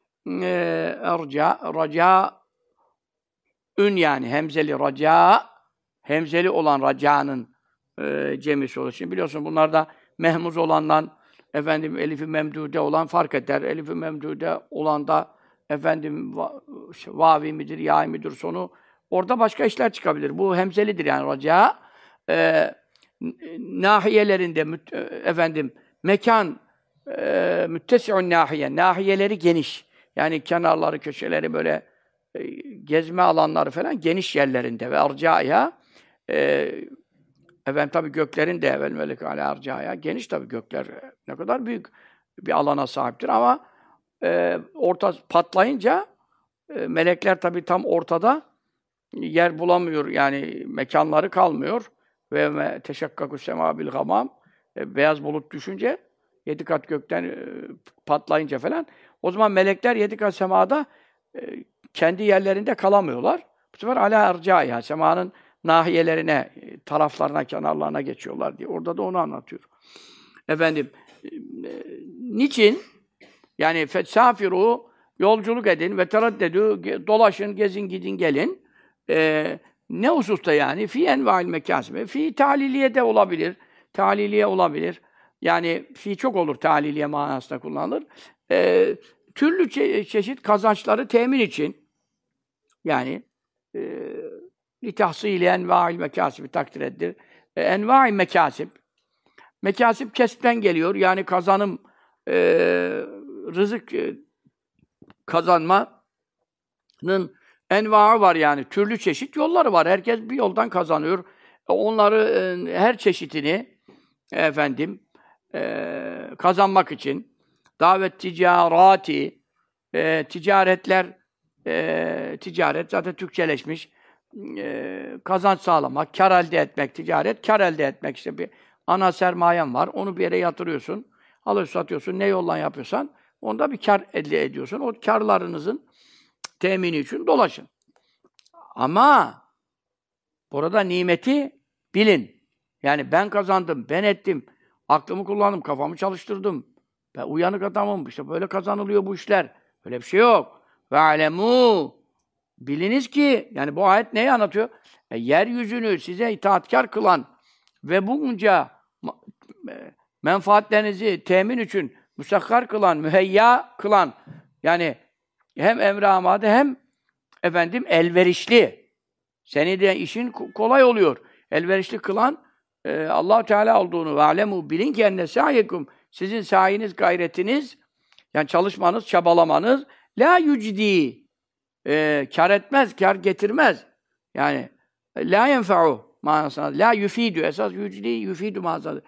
Speaker 1: raca, yani hemzeli raca, hemzeli olan raca'nın cemisi olur. Şimdi biliyorsun bunlarda mehmuz olandan, efendim, elifi memdude olan fark eder. Elifi memdude olan da efendim vavi midir, ya midir sonu. Orada başka işler çıkabilir. Bu hemzelidir yani raca. Nahiyelerinde efendim mekan müttesi'un nahiye. Nahiyeleri geniş. Yani kenarları, köşeleri böyle gezme alanları falan geniş yerlerinde ve arcaya efendim tabii göklerin de evvel melek ala arcaya geniş, tabii gökler ne kadar büyük bir alana sahiptir ama orta patlayınca melekler tabii tam ortada yer bulamıyor, yani mekanları kalmıyor ve teşakkaku sema bil gamam, beyaz bulut düşünce 7 kat gökten patlayınca falan, o zaman melekler 7 kat semada kendi yerlerinde kalamıyorlar. Bu sefer ala ercaiha, semanın nahiyelerine, taraflarına, kenarlarına geçiyorlar diye. Orada da onu anlatıyor. Efendim, niçin? Yani fesafiru, yolculuk edin ve teraddedü, dolaşın, gezin, gidin, gelin. Ne hususta yani? Fi enva'il mekâsime. Fi taliliye de olabilir. Taliliye olabilir. Yani fi çok olur, taliliye manasında kullanılır. Türlü çeşit kazançları temin için, yani litahsili enva'il mekâsibi takdir edilir. Enva'il mekâsib. Mekâsip kesipten geliyor. Yani kazanım, rızık kazanmanın envaı var yani. Türlü çeşit yolları var. Herkes bir yoldan kazanıyor. Onları her çeşitini efendim kazanmak için davet ticarati ticaretler ticaret zaten Türkçeleşmiş. Kazanç sağlamak, kar elde etmek, ticaret, kar elde etmek. İşte bir ana sermayen var, onu bir yere yatırıyorsun, alıyorsun, satıyorsun, ne yolla yapıyorsan, onda bir kar elde ediyorsun. O karlarınızın temini için dolaşın. Ama burada nimeti bilin. Yani ben kazandım, ben ettim, aklımı kullandım, kafamı çalıştırdım. Ben uyanık adamım, işte böyle kazanılıyor bu işler. Öyle bir şey yok. Ve alemu. Biliniz ki, yani bu ayet neyi anlatıyor? Yeryüzünü size itaatkar kılan ve bunca menfaatlerinizi temin için müsakkar kılan, müheyya kılan, yani hem emre amade hem efendim elverişli. Seni de işin kolay oluyor. Elverişli kılan Allah Teala olduğunu ve alemu bilin ki enne sa'yekum sizin sayiniz, gayretiniz, yani çalışmanız, çabalamanız la yücdi kâr etmez, kâr getirmez. Yani la yenfe'u manasına, la yufidu esas yücdi yufidu manasında.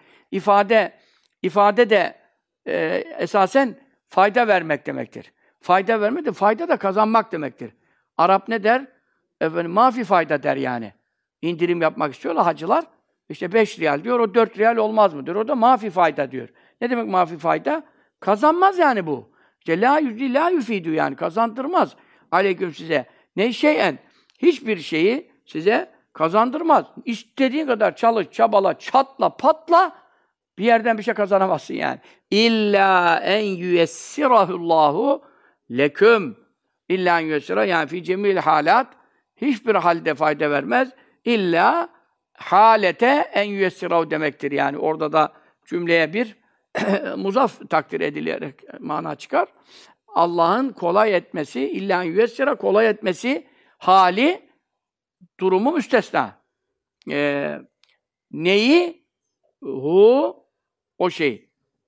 Speaker 1: İfade de esasen fayda vermek demektir. Fayda vermek de fayda da kazanmak demektir. Arap ne der? Efendim mafi fayda der yani. İndirim yapmak istiyorlar hacılar. İşte 5 riyal diyor, o 4 riyal olmaz mı diyor. O da mafi fayda diyor. Ne demek mafi fayda? Kazanmaz yani bu. İşte la yüzdi la yufidu yani kazandırmaz. Aleyküm size. Ne şeyen hiçbir şeyi size kazandırmaz. İstediğin kadar çalış, çabala, çatla, patla bir yerden bir şey kazanamazsın yani. İlla en yüyessirahullahu leküm. İlla en yüyessira yani fi cemil halat hiçbir halde fayda vermez. İlla halete en yüyessirahu demektir yani. Orada da cümleye bir muzaf takdir edilerek mana çıkar. Allah'ın kolay etmesi, illa yüyessira kolay etmesi hali, durumu müstesna. Neyi? O şey.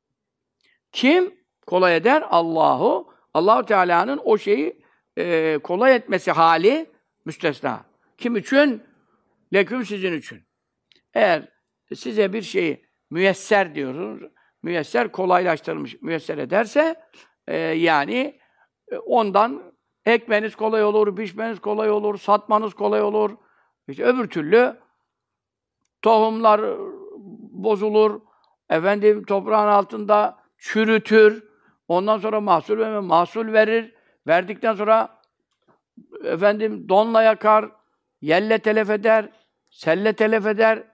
Speaker 1: Kim kolay eder? Allah-u Teala'nın o şeyi kolay etmesi hali müstesna. Kim için? Leküm sizin için. Eğer size bir şeyi müyesser diyoruz, müyesser kolaylaştırılmış, müyesser ederse yani ondan ekmeniz kolay olur, biçmeniz kolay olur, satmanız kolay olur. İşte öbür türlü tohumlar bozulur, efendim toprağın altında çürütür, ondan sonra mahsul verir, verdikten sonra efendim donla yakar, yelle telef eder, selle telef eder.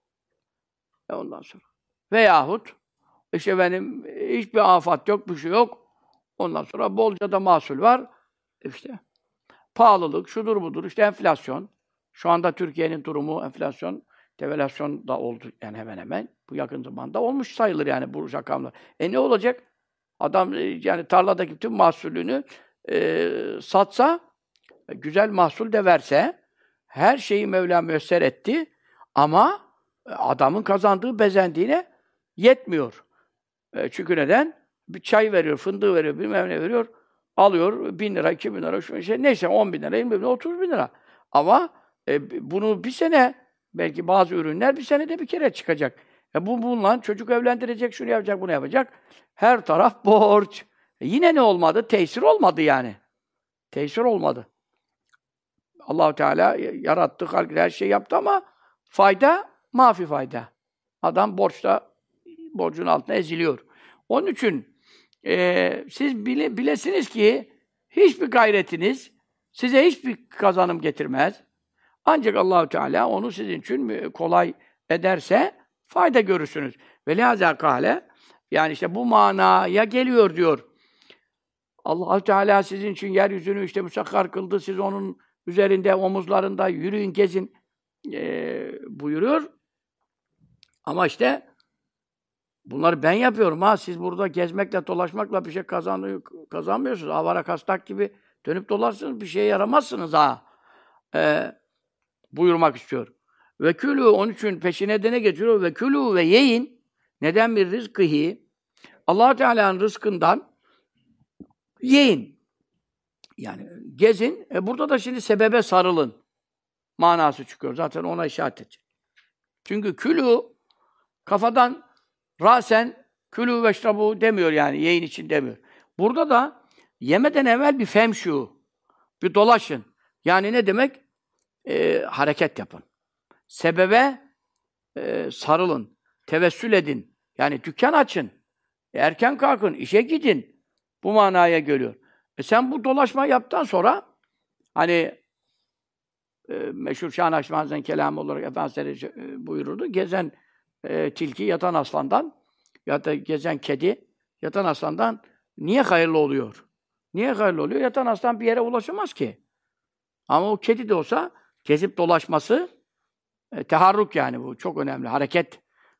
Speaker 1: Ondan sonra. Veyahut işte benim hiçbir afat yok, bir şey yok. Ondan sonra bolca da mahsul var. İşte pahalılık, şudur budur, işte enflasyon. Şu anda Türkiye'nin durumu enflasyon, devalüasyon da oldu yani hemen hemen. Bu yakın zamanda olmuş sayılır yani bu rakamlar. Ne olacak? Adam yani tarladaki tüm mahsulünü satsa, güzel mahsul de verse, her şeyi Mevla müyesser etti ama adamın kazandığı bezendiğine yetmiyor. Çünkü neden? Bir çay veriyor, fındığı veriyor, bilmem ne veriyor. Alıyor 1000 lira, 2000 lira, şu şey neyse 10 bin lira, 20 bin lira, 30 bin lira. Ama bunu bir sene, belki bazı ürünler bir senede bir kere çıkacak. Bununla çocuk evlendirecek, şunu yapacak, bunu yapacak. Her taraf borç. Yine ne olmadı? Tesir olmadı yani. Tesir olmadı. Allah-u Teala yarattı, her şey yaptı ama fayda, mafi fayda. Adam borcun altına eziliyor. Onun için siz bilesiniz ki hiçbir gayretiniz size hiçbir kazanım getirmez. Ancak Allah-u Teala onu sizin için kolay ederse fayda görürsünüz. Ve lâzâ kâle, yani işte bu manaya geliyor diyor. Allah-u Teala sizin için yeryüzünü işte musakkar kıldı. Siz onun üzerinde, omuzlarında yürüyün, gezin buyuruyor. Ama işte Bunları ben yapıyorum ha. Siz burada gezmekle, dolaşmakla bir şey kazanmıyorsunuz. Avara kastak gibi dönüp dolarsınız. Bir şeye yaramazsınız ha. Buyurmak istiyor. Ve külü onun için peşine de ne getiriyor? Ve külü ve yiyin. Neden bir rızkıhi? Allah Teala'nın rızkından yiyin. Yani gezin. Burada da şimdi sebebe sarılın manası çıkıyor. Zaten ona işaret edecek. Çünkü külü kafadan rasen külü veşrabu demiyor yani. Yiyin için demiyor. Burada da yemeden evvel bir femşu. Bir dolaşın. Yani ne demek? Hareket yapın. Sebebe sarılın. Tevessül edin. Yani dükkan açın. Erken kalkın. İşe gidin. Bu manaya geliyor. Sen bu dolaşma yaptıktan sonra hani meşhur Şah-ı Nakşibend'in kelamı olarak Efendimiz buyururdu. Gezen tilki yatan aslandan ya da gezen kedi yatan aslandan niye hayırlı oluyor? Niye hayırlı oluyor? Yatan aslan bir yere ulaşamaz ki. Ama o kedi de olsa gezip dolaşması teharruk yani bu. Çok önemli. Hareket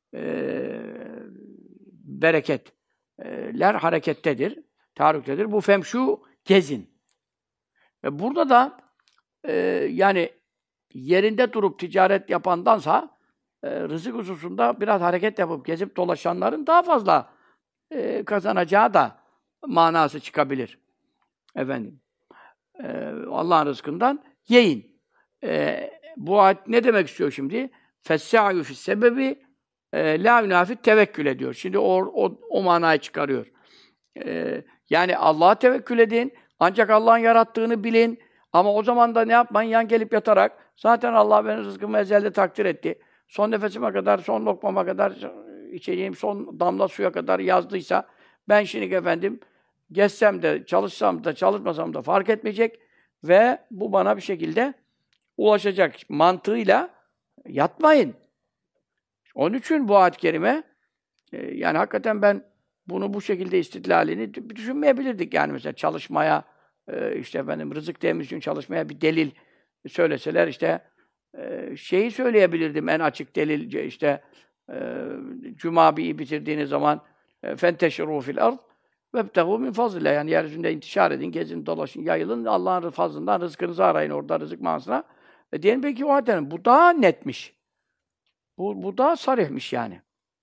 Speaker 1: bereketler harekettedir. Teharrüktedir. Bu femşu gezin. Burada da yani yerinde durup ticaret yapandansa rızık hususunda biraz hareket yapıp gezip dolaşanların daha fazla kazanacağı da manası çıkabilir. Efendim. Allah'ın rızkından yiyin. Bu ayet ne demek istiyor şimdi? فَالسَّعْيُ فِي السَّبَبِ لَا يُنَافِ tevekkül ediyor. Şimdi o manayı çıkarıyor. Yani Allah'a tevekkül edin. Ancak Allah'ın yarattığını bilin. Ama o zaman da ne yapmayın? Yan gelip yatarak zaten Allah benim rızkımı ezelde takdir etti. Son nefesime kadar, son lokmama kadar, içeceğim son damla suya kadar yazdıysa ben şimdi efendim gezsem de, çalışsam da, çalışmasam da fark etmeyecek ve bu bana bir şekilde ulaşacak mantığıyla yatmayın. Onun için bu ayet-i kerime yani hakikaten ben bunu bu şekilde istidlalini düşünmeyebilirdik. Yani mesela çalışmaya işte efendim rızık temin için çalışmaya bir delil söyleseler işte şeyi söyleyebilirdim en açık delil işte Cuma-bi'yi bitirdiğiniz zaman fenteşirû fil ard vebtegû min fazlillah yani yeryüzünde intişar edin, gezin, dolaşın, yayılın, Allah'ın fazlından rızkınızı arayın orada rızık manasına. Diyelim peki o halde bu daha netmiş. Bu daha sarihmiş yani.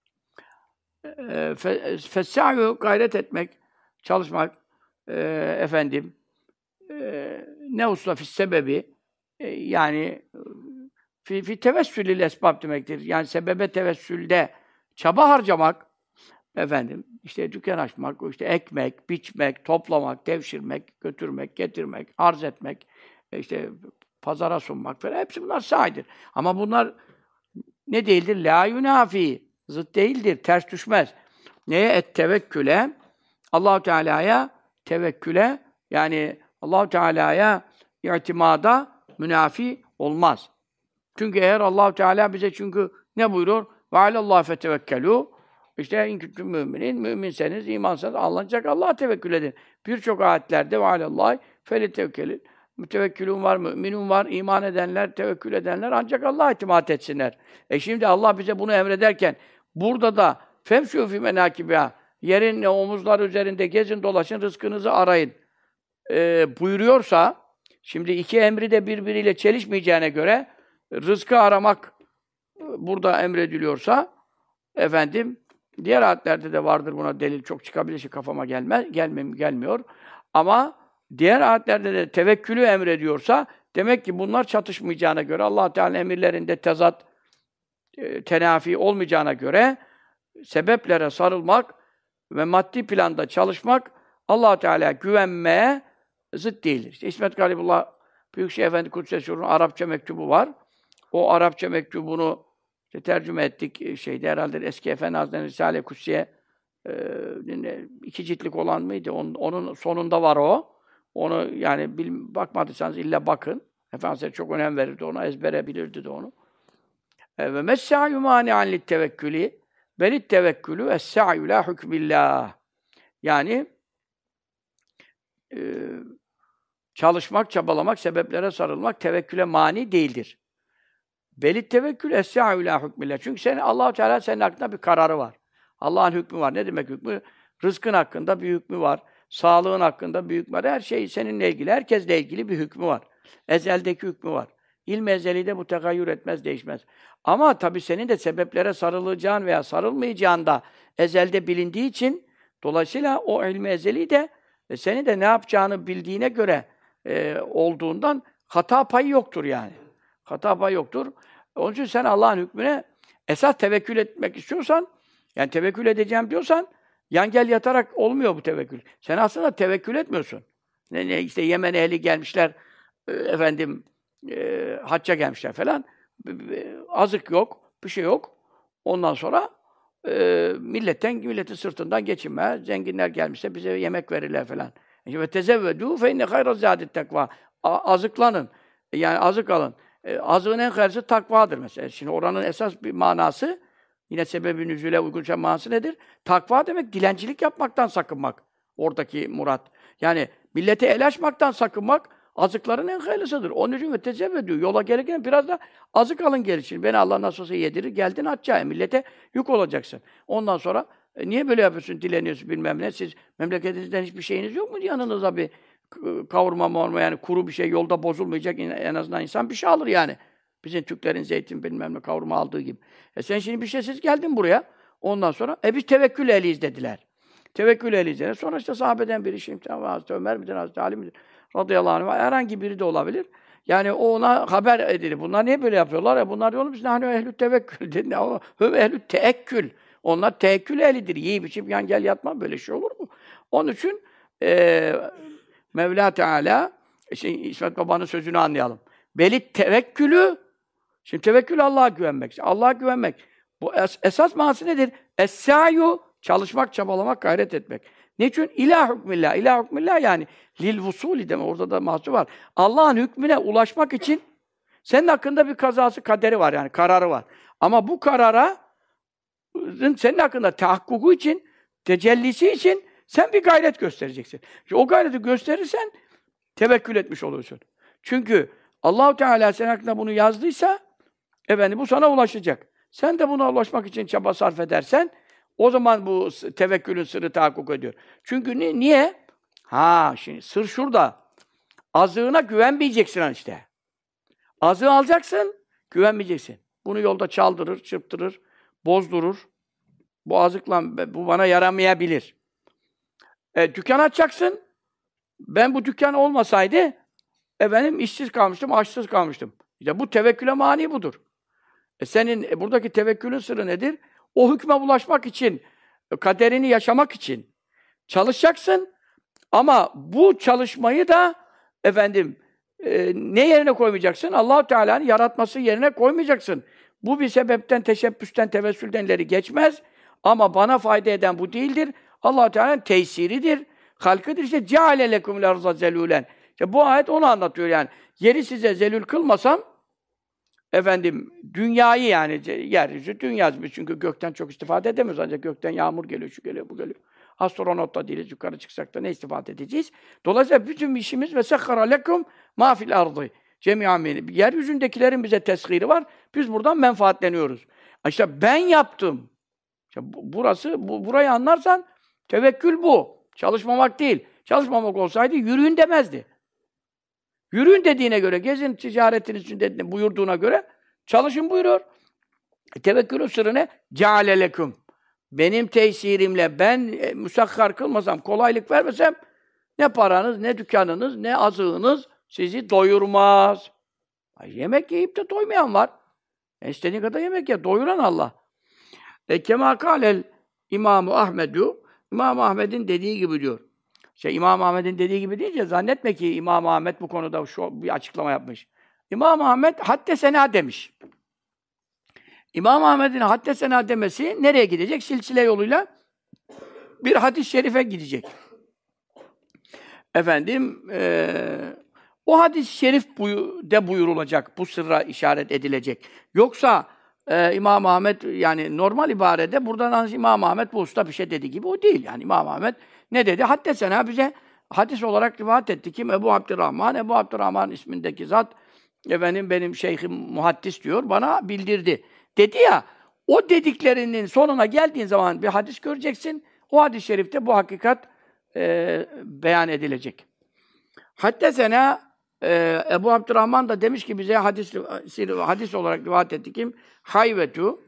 Speaker 1: Fessâ'yu gayret etmek, çalışmak, efendim, ne usla fis sebebi, yani fi tevessülil esbab demektir. Yani sebebe tevessülde çaba harcamak, efendim, işte dükkan açmak, işte ekmek, biçmek, toplamak, devşirmek, götürmek, getirmek, arz etmek, işte pazara sunmak falan hepsi bunlar sahidir. Ama bunlar ne değildir? La yunafi, zıt değildir, ters düşmez. Neye? Tevekküle, Allah-u Teala'ya tevekküle, yani Allah-u Teala'ya i'timada münafi olmaz. Çünkü eğer Allah-u Teala bize çünkü ne buyuruyor? Ve alallâhi fetevekkelû. İşte in kuntum müminin, müminseniz, imansanız ancak Allah'a tevekkül edin. Birçok ayetlerde ve alallâhi feletevekkelû. Mütevekkilun var, müminun var, iman edenler, tevekkül edenler ancak Allah'a itimat etsinler. Şimdi Allah bize bunu emrederken burada da femşû fî menâkibihâ yerin omuzları üzerinde gezin dolaşın, rızkınızı arayın buyuruyorsa şimdi iki emri de birbiriyle çelişmeyeceğine göre rızkı aramak burada emrediliyorsa efendim diğer ayetlerde de vardır buna delil çok çıkabilir kafama gelmiyor. Ama diğer ayetlerde de tevekkülü emrediyorsa demek ki bunlar çatışmayacağına göre Allah Teala'nın emirlerinde tezat tenafi olmayacağına göre sebeplere sarılmak ve maddi planda çalışmak Allah Teala'ya güvenmeye zıt değildir. İşte İsmet Galibullah Büyükşehir Efendi Kudsesûr'un Arapça mektubu var. O Arapça mektubunu işte tercüme ettik. Herhalde eski Efendi Hazretleri Risale-i Kutsiye 2 ciltlik olan mıydı? Onun sonunda var o. Onu yani bakmadıysanız illa bakın. Efendimiz çok önem verirdi ona, ezbere bilirdi de onu. Ve messâ'yu mâni'an littevekkülî belit tevekkülü es-sa'yu lâ hükmillâh. Yani çalışmak, çabalamak, sebeplere sarılmak tevekküle mani değildir. Belit tevekkül es-sa'yu lâ hükmillâh. Çünkü Allah-u Teala senin hakkında bir kararı var. Allah'ın hükmü var. Ne demek hükmü? Rızkın hakkında bir hükmü var. Sağlığın hakkında bir hükmü var. Her şey seninle ilgili, herkesle ilgili bir hükmü var. Ezeldeki hükmü var. İlm-i ezeli bu tegayyür etmez, değişmez. Ama tabii senin de sebeplere sarılacağın veya sarılmayacağın da ezelde bilindiği için dolayısıyla o ilm-i ezeli de senin de ne yapacağını bildiğine göre olduğundan hata payı yoktur yani. Hata payı yoktur. Onun için sen Allah'ın hükmüne esas tevekkül etmek istiyorsan, yani tevekkül edeceğim diyorsan, yan gel yatarak olmuyor bu tevekkül. Sen aslında tevekkül etmiyorsun. İşte Yemen ehli gelmişler, hacca gelmişler falan. Azık yok, bir şey yok. Ondan sonra milletin sırtından geçinme. Zenginler gelmişse bize yemek verirler falan. Ve tezevvedû fe inne hayra zâdet takva. Azıklanın. Yani azık alın. Azığın en hayırlısı takvadır mesela. Şimdi oranın esas bir manası, yine sebebi nüzule uygun manası nedir? Takva demek dilencilik yapmaktan sakınmak. Oradaki murat. Yani millete el açmaktan sakınmak azıkların en hayırlısıdır. Onun için ve tezevvedû. Yola gelirken biraz da azık alın gelişin. Beni Allah nasıl olsa yedirir. Geldin hacca. Millete yük olacaksın. Ondan sonra niye böyle yapıyorsun, dileniyorsun bilmem ne? Siz memleketinizden hiçbir şeyiniz yok mu? Yanınıza bir kavurma morma, yani kuru bir şey yolda bozulmayacak, en azından insan bir şey alır yani. Bizim Türklerin zeytin bilmem ne kavurma aldığı gibi. Sen şimdi bir şeysiz geldin buraya. Ondan sonra biz tevekkül ehliyiz dediler. Tevekkül ehliyiz dediler. Sonra işte sahabeden biri, şimdi Hazreti Ömer midir, Hazreti Ali midir? Radıyallahu anh, herhangi biri de olabilir. Yani o ona haber edildi. Bunlar niye böyle yapıyorlar ya? Bunlar diyorlar biz hani ehlü tevekkül dedi. Hüm ehlü teekkül. Onlar teekkül ehlidir. Yiyip içip yan gel yatma, böyle şey olur mu? Onun için Mevla Teala, İsmet Baba'nın sözünü anlayalım. Belit tevekkülü, şimdi tevekkül Allah'a güvenmek. Allah'a güvenmek. Bu esas manası nedir? Es-sa'yu, çalışmak, çabalamak, gayret etmek. Niçin? İlâ hükmillâh. İlâ hükmillâh yani lil vusûli deme. Orada da mahsur var. Allah'ın hükmüne ulaşmak için senin hakkında bir kazası, kaderi var yani, kararı var. Ama bu karara senin hakkında tahakkuku için, tecellisi için sen bir gayret göstereceksin. O gayreti gösterirsen tevekkül etmiş oluyorsun. Çünkü Allah-u Teala senin hakkında bunu yazdıysa bu sana ulaşacak. Sen de buna ulaşmak için çaba sarf edersen o zaman bu tevekkülün sırrı tahakkuk ediyor. Çünkü niye? Şimdi sır şurada. Azığına güvenmeyeceksin işte. Azığı alacaksın, güvenmeyeceksin. Bunu yolda çaldırır, çırptırır, bozdurur. Bu azıkla bu bana yaramayabilir. Dükkan açacaksın. Ben bu dükkan olmasaydı işsiz kalmıştım, açsız kalmıştım. İşte bu tevekküle mani budur. Senin buradaki tevekkülün sırrı nedir? O hükme ulaşmak için, kaderini yaşamak için çalışacaksın. Ama bu çalışmayı da ne yerine koymayacaksın? Allah-u Teala'nın yaratması yerine koymayacaksın. Bu bir sebepten, teşebbüsten, tevessülden ileri geçmez. Ama bana fayda eden bu değildir. Allah-u Teala'nın tesiridir, halkıdır. İşte ceale lekumul arza zelûlen. İşte bu ayet onu anlatıyor yani. Yeri size zelül kılmasam, dünyayı yani, yeryüzü dünya, çünkü gökten çok istifade edemiyoruz. Ancak gökten yağmur geliyor, şu geliyor, bu geliyor. Astronot da değiliz, yukarı çıksak da ne istifade edeceğiz? Dolayısıyla bütün işimiz ve sekhara lekum ma fil ardı cemi'an min. Yeryüzündekilerin bize teshiri var. Biz buradan menfaatleniyoruz. İşte ben yaptım. İşte burayı anlarsan tevekkül bu. Çalışmamak değil. Çalışmamak olsaydı yürüyün demezdi. Yürüyün dediğine göre, gezin ticaretiniz için dediğine, buyurduğuna göre çalışın buyuruyor. Tevekkülün sırrı ne? Ceale leküm. Benim tesirimle ben müsakhar kılmasam, kolaylık vermesem ne paranız, ne dükkanınız, ne azığınız sizi doyurmaz. Yemek yiyip de doymayan var. İstediğin kadar yemek ye, doyuran Allah. Kemâ kâlel İmam-ı Ahmedu, İmam Ahmed'in dediği gibi diyor. İmam Ahmed'in dediği gibi deyince zannetme ki İmam Ahmed bu konuda bir açıklama yapmış. İmam Ahmed haddesena demiş. İmam Ahmed'in haddesena demesi nereye gidecek? Silsile yoluyla bir hadis-i şerife gidecek. O hadis-i şerif de buyurulacak, bu sırra işaret edilecek. Yoksa İmam Ahmed, yani normal ibarede buradan İmam Ahmed bu usta bir şey dediği gibi o değil. Yani İmam Ahmed ne dedi? Haddesena bize hadis olarak rivayet etti. Kim? Ebu Abdurrahman. Ebu Abdurrahman ismindeki zat benim şeyhim muhaddis diyor. Bana bildirdi. Dedi ya, O dediklerinin sonuna geldiğin zaman bir hadis göreceksin. O hadis-i şerifte bu hakikat beyan edilecek. Haddesena Ebu Abdurrahman da demiş ki bize hadis olarak rivayet etti kim? Hayvetu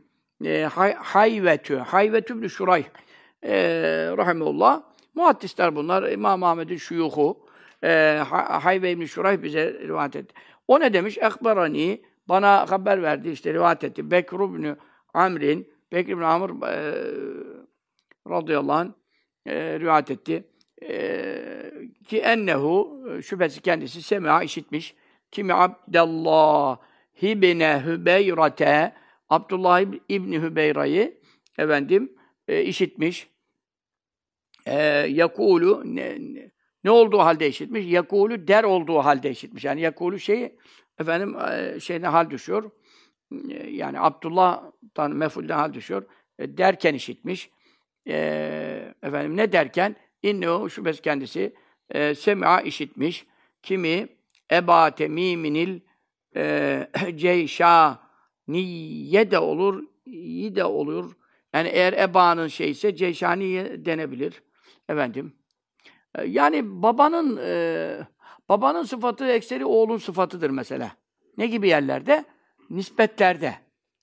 Speaker 1: ibn Şurayh rahimehullah. Muhaddisler bunlar. İmam Ahmed'in şuyuhu. Hayve ibn Şurayh bize rivayet etti. O ne demiş? Ekberani bana haber verdi, işte rivayet etti. Bekr ibn Amr'in Bekr ibn Amr radıyallahu anh rivayet etti. Ki ennehu şüphesiz kendisi sem'a işitmiş. Kimi Abdullah ibn Hübeyrate Abdullah İbni Hübeyra'yı işitmiş. Yakulu ne olduğu halde işitmiş? Yakulu der olduğu halde işitmiş. Yani yakulu şeyine hal düşüyor. Yani Abdullah'tan mef'ulden hal düşüyor. Derken işitmiş. Ne derken? İnnehu şüphesiz kendisi sem'a işitmiş. Kimi? Eba Temiminil Ceyşaniye de olur, iyi de olur. Yani eğer Eba'nın şeyse Ceyşaniye denebilir. Yani babanın sıfatı ekseri oğlun sıfatıdır mesela. Ne gibi yerlerde? Nispetlerde.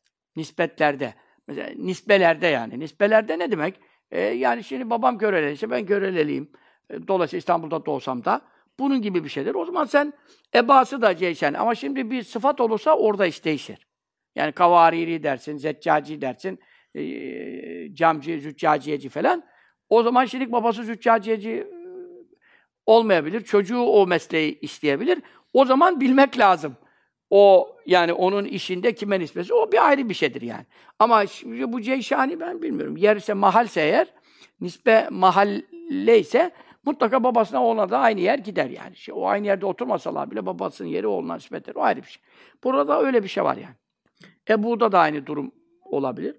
Speaker 1: Mesela nisbelerde yani. Nisbelerde ne demek? Yani şimdi babam Göreliyse ben Göreleliyim. Dolayısıyla İstanbul'da doğsam da bunun gibi bir şeydir. O zaman sen ebası da Ceyşan. Ama şimdi bir sıfat olursa orada iş değişir. Yani kavariri dersin, zeccaci dersin, camcı, züccaciyeci falan. O zaman şimdi babası züccaciyeci olmayabilir. Çocuğu o mesleği isteyebilir. O zaman bilmek lazım. O yani onun işinde kime nispeti o bir ayrı bir şeydir yani. Ama şimdi bu Ceyşani ben bilmiyorum. Yer ise mahalse eğer, nisbe mahalle ise mutlaka babasına oğluna da aynı yer gider yani. O aynı yerde oturmasalar bile babasının yeri oğluna nispet eder. O ayrı bir şey. Burada öyle bir şey var yani. Ebu'da da aynı durum olabilir.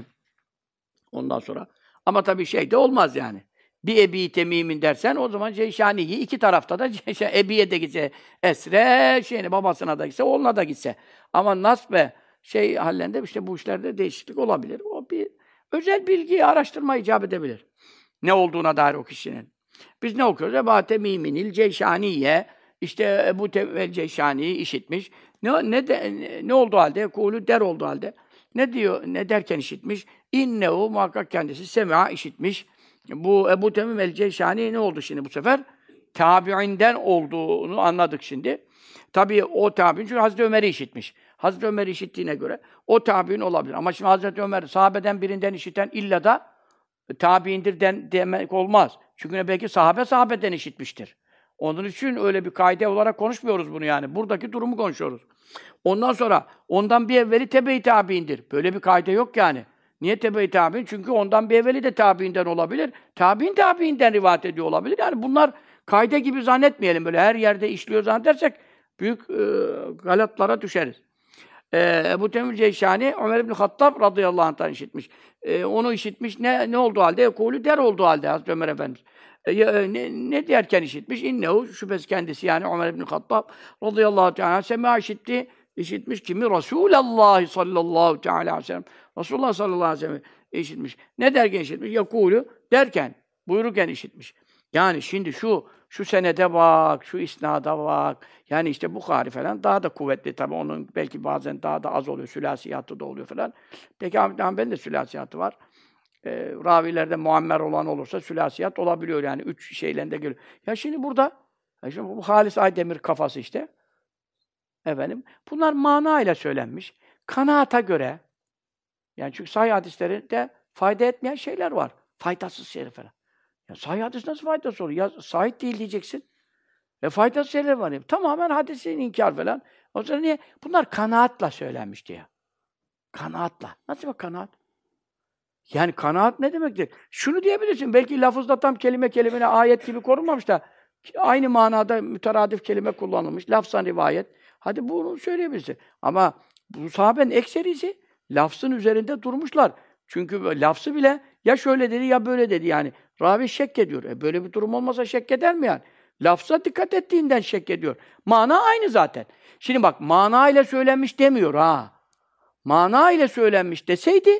Speaker 1: Ondan sonra. Ama tabii şey de olmaz yani. Bir Ebi Temim'in dersen o zaman Ceyşani'yi iki tarafta da Ebi'ye de gitse Esre, babasına da gitse, oğluna da gitse. Ama nasbe halinde işte bu işlerde değişiklik olabilir. O bir özel bilgi, araştırma icap edebilir. Ne olduğuna dair o kişinin. Biz ne okuyoruz? Ebu Temim'inil Ceyşaniye işte Ebu Temim Ceyşani'yi işitmiş. Ne olduğu halde? Kulu der olduğu halde. Ne diyor? Ne derken işitmiş? İnnehu muhakkak kendisi sem'a işitmiş. Bu Ebu Temim el-Ceyşani ne oldu şimdi bu sefer? Tabi'inden olduğunu anladık şimdi. Tabii o tabi'in çünkü Hazreti Ömer'i işitmiş. Hazreti Ömer'i işittiğine göre o tabi'in olabilir. Ama şimdi Hazreti Ömer sahabeden birinden işiten illa da tabi'indir demek olmaz. Çünkü belki sahabeden işitmiştir. Onun için öyle bir kaide olarak konuşmuyoruz bunu yani. Buradaki durumu konuşuyoruz. Ondan sonra ondan bir evveli tebe-i tabi'indir. Böyle bir kaide yok yani. Niye tebe-i tabi'in? Çünkü ondan bir evveli de tabi'inden olabilir. Tabi'inden rivayet ediyor olabilir. Yani bunlar kaide gibi zannetmeyelim. Böyle her yerde işliyor zannedersek büyük galatlara düşeriz. Ebu Temim Ceyşani Ömer ibn Hattab radıyallahu anh'tan işitmiş. Onu işitmiş. Ne olduğu halde? Ekolü der olduğu halde Hazreti Ömer Efendimiz. Ne derken işitmiş? İnnehu şüphesiz kendisi yani Ömer ibn Hattab radıyallahu teala semâ işitmiş kimi? Resulullah sallallahu teala aleyhi ve sellem. Resulullah sallallahu aleyhi ve sellem işitmiş. Ne derken işitmiş? Yakûlü derken, buyururken işitmiş. Yani şimdi şu senede bak, şu isnada bak. Yani işte Bukhari falan daha da kuvvetli tabii. Onun belki bazen daha da az oluyor. Sülasiyatı da oluyor falan. Peki Ahmet Hanbel'in de sülasiyatı var. Ravilerde muammer olan olursa sülasiyat olabiliyor yani. 3 şeylerinde geliyor. Ya şimdi burada bu Halis Aydemir kafası işte. Bunlar manayla söylenmiş. Kanaata göre yani çünkü sahih hadislerinde fayda etmeyen şeyler var. Faydasız şeyler falan. Ya sahih hadis nasıl faydası olur? Ya sahih değil diyeceksin. Faydasız şeyler var. Ya. Tamamen hadisin inkar falan. O zaman niye? Bunlar kanaatla söylenmiş diye. Kanaatla. Nasıl bir kanaat? Yani kanaat ne demektir? Şunu diyebilirsin. Belki lafızda tam kelimene ayet gibi korunmamış da aynı manada müteradif kelime kullanılmış. Lafzan rivayet. Hadi bunu söyleyebilirsin. Ama bu sahabenin ekserisi lafzın üzerinde durmuşlar. Çünkü lafzı bile ya şöyle dedi ya böyle dedi yani. Ravi şek ediyor. Böyle bir durum olmasa şek eder mi yani? Lafza dikkat ettiğinden şek ediyor. Mana aynı zaten. Şimdi bak mana ile söylenmiş demiyor ha. mana ile söylenmiş deseydi,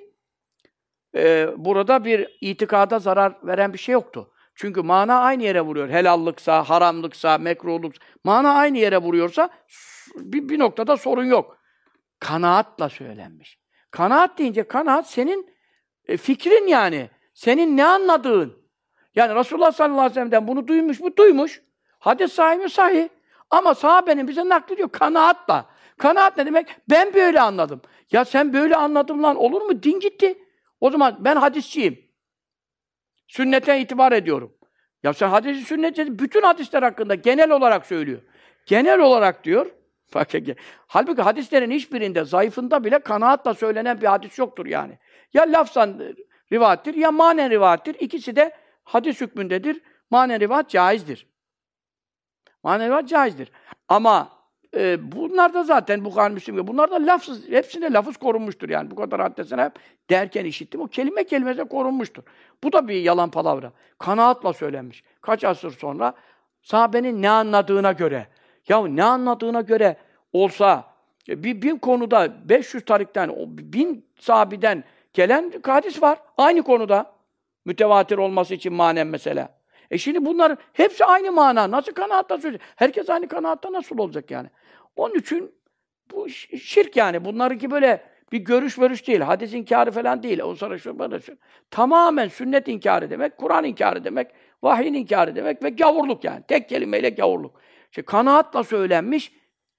Speaker 1: burada bir itikada zarar veren bir şey yoktu. Çünkü mana aynı yere vuruyor. Helallıksa, haramlıksa, mekruhluksa, mana aynı yere vuruyorsa bir noktada sorun yok. Kanaatla söylenmiş. Kanaat deyince kanaat senin fikrin yani. Senin ne anladığın. Yani Resulullah sallallahu aleyhi ve sellem'den bunu duymuş mu? Duymuş. Hadis sahih mi? Sahih. Ama sahabenin bize naklediyor kanaatla. Kanaat ne demek? Ben böyle anladım. Ya sen böyle anladın lan olur mu? Din gitti. O zaman ben hadisçiyim. Sünnete itibar ediyorum. Ya sen hadisi sünneti bütün hadisler hakkında genel olarak söylüyor. Genel olarak diyor. Bak, halbuki hadislerin hiçbirinde, zayıfında bile kanaatla söylenen bir hadis yoktur yani. Ya lafzan rivayettir ya manen rivayettir. İkisi de hadis hükmündedir. Manen rivayet caizdir. Manen rivayet caizdir. Ama bunlar da zaten Bukhari, Müslim gibi bunlar da lafsız, hepsinde lafız korunmuştur yani. Bu kadar haddesine hep derken işittim. O kelime kelimesi korunmuştur. Bu da bir yalan palavra. Kanaatla söylenmiş. Kaç asır sonra sahabenin ne anladığına göre. Ya ne anladığına göre olsa bir konuda 500 tarikten, 1000 sahabeden gelen hadis var. Aynı konuda. Mütevatir olması için manen mesela. Şimdi bunların hepsi aynı mana. Nasıl kanaatta söyleyecek? Herkes aynı kanaatta nasıl olacak yani? Onun için bu şirk yani. Bunlarınki böyle bir görüş değil. Hadis inkarı falan değil. O sonra şu bana şu. Tamamen sünnet inkarı demek, Kur'an inkarı demek, vahyin inkarı demek ve gavurluk yani. Tek kelimeyle gavurluk. Kanaatla söylenmiş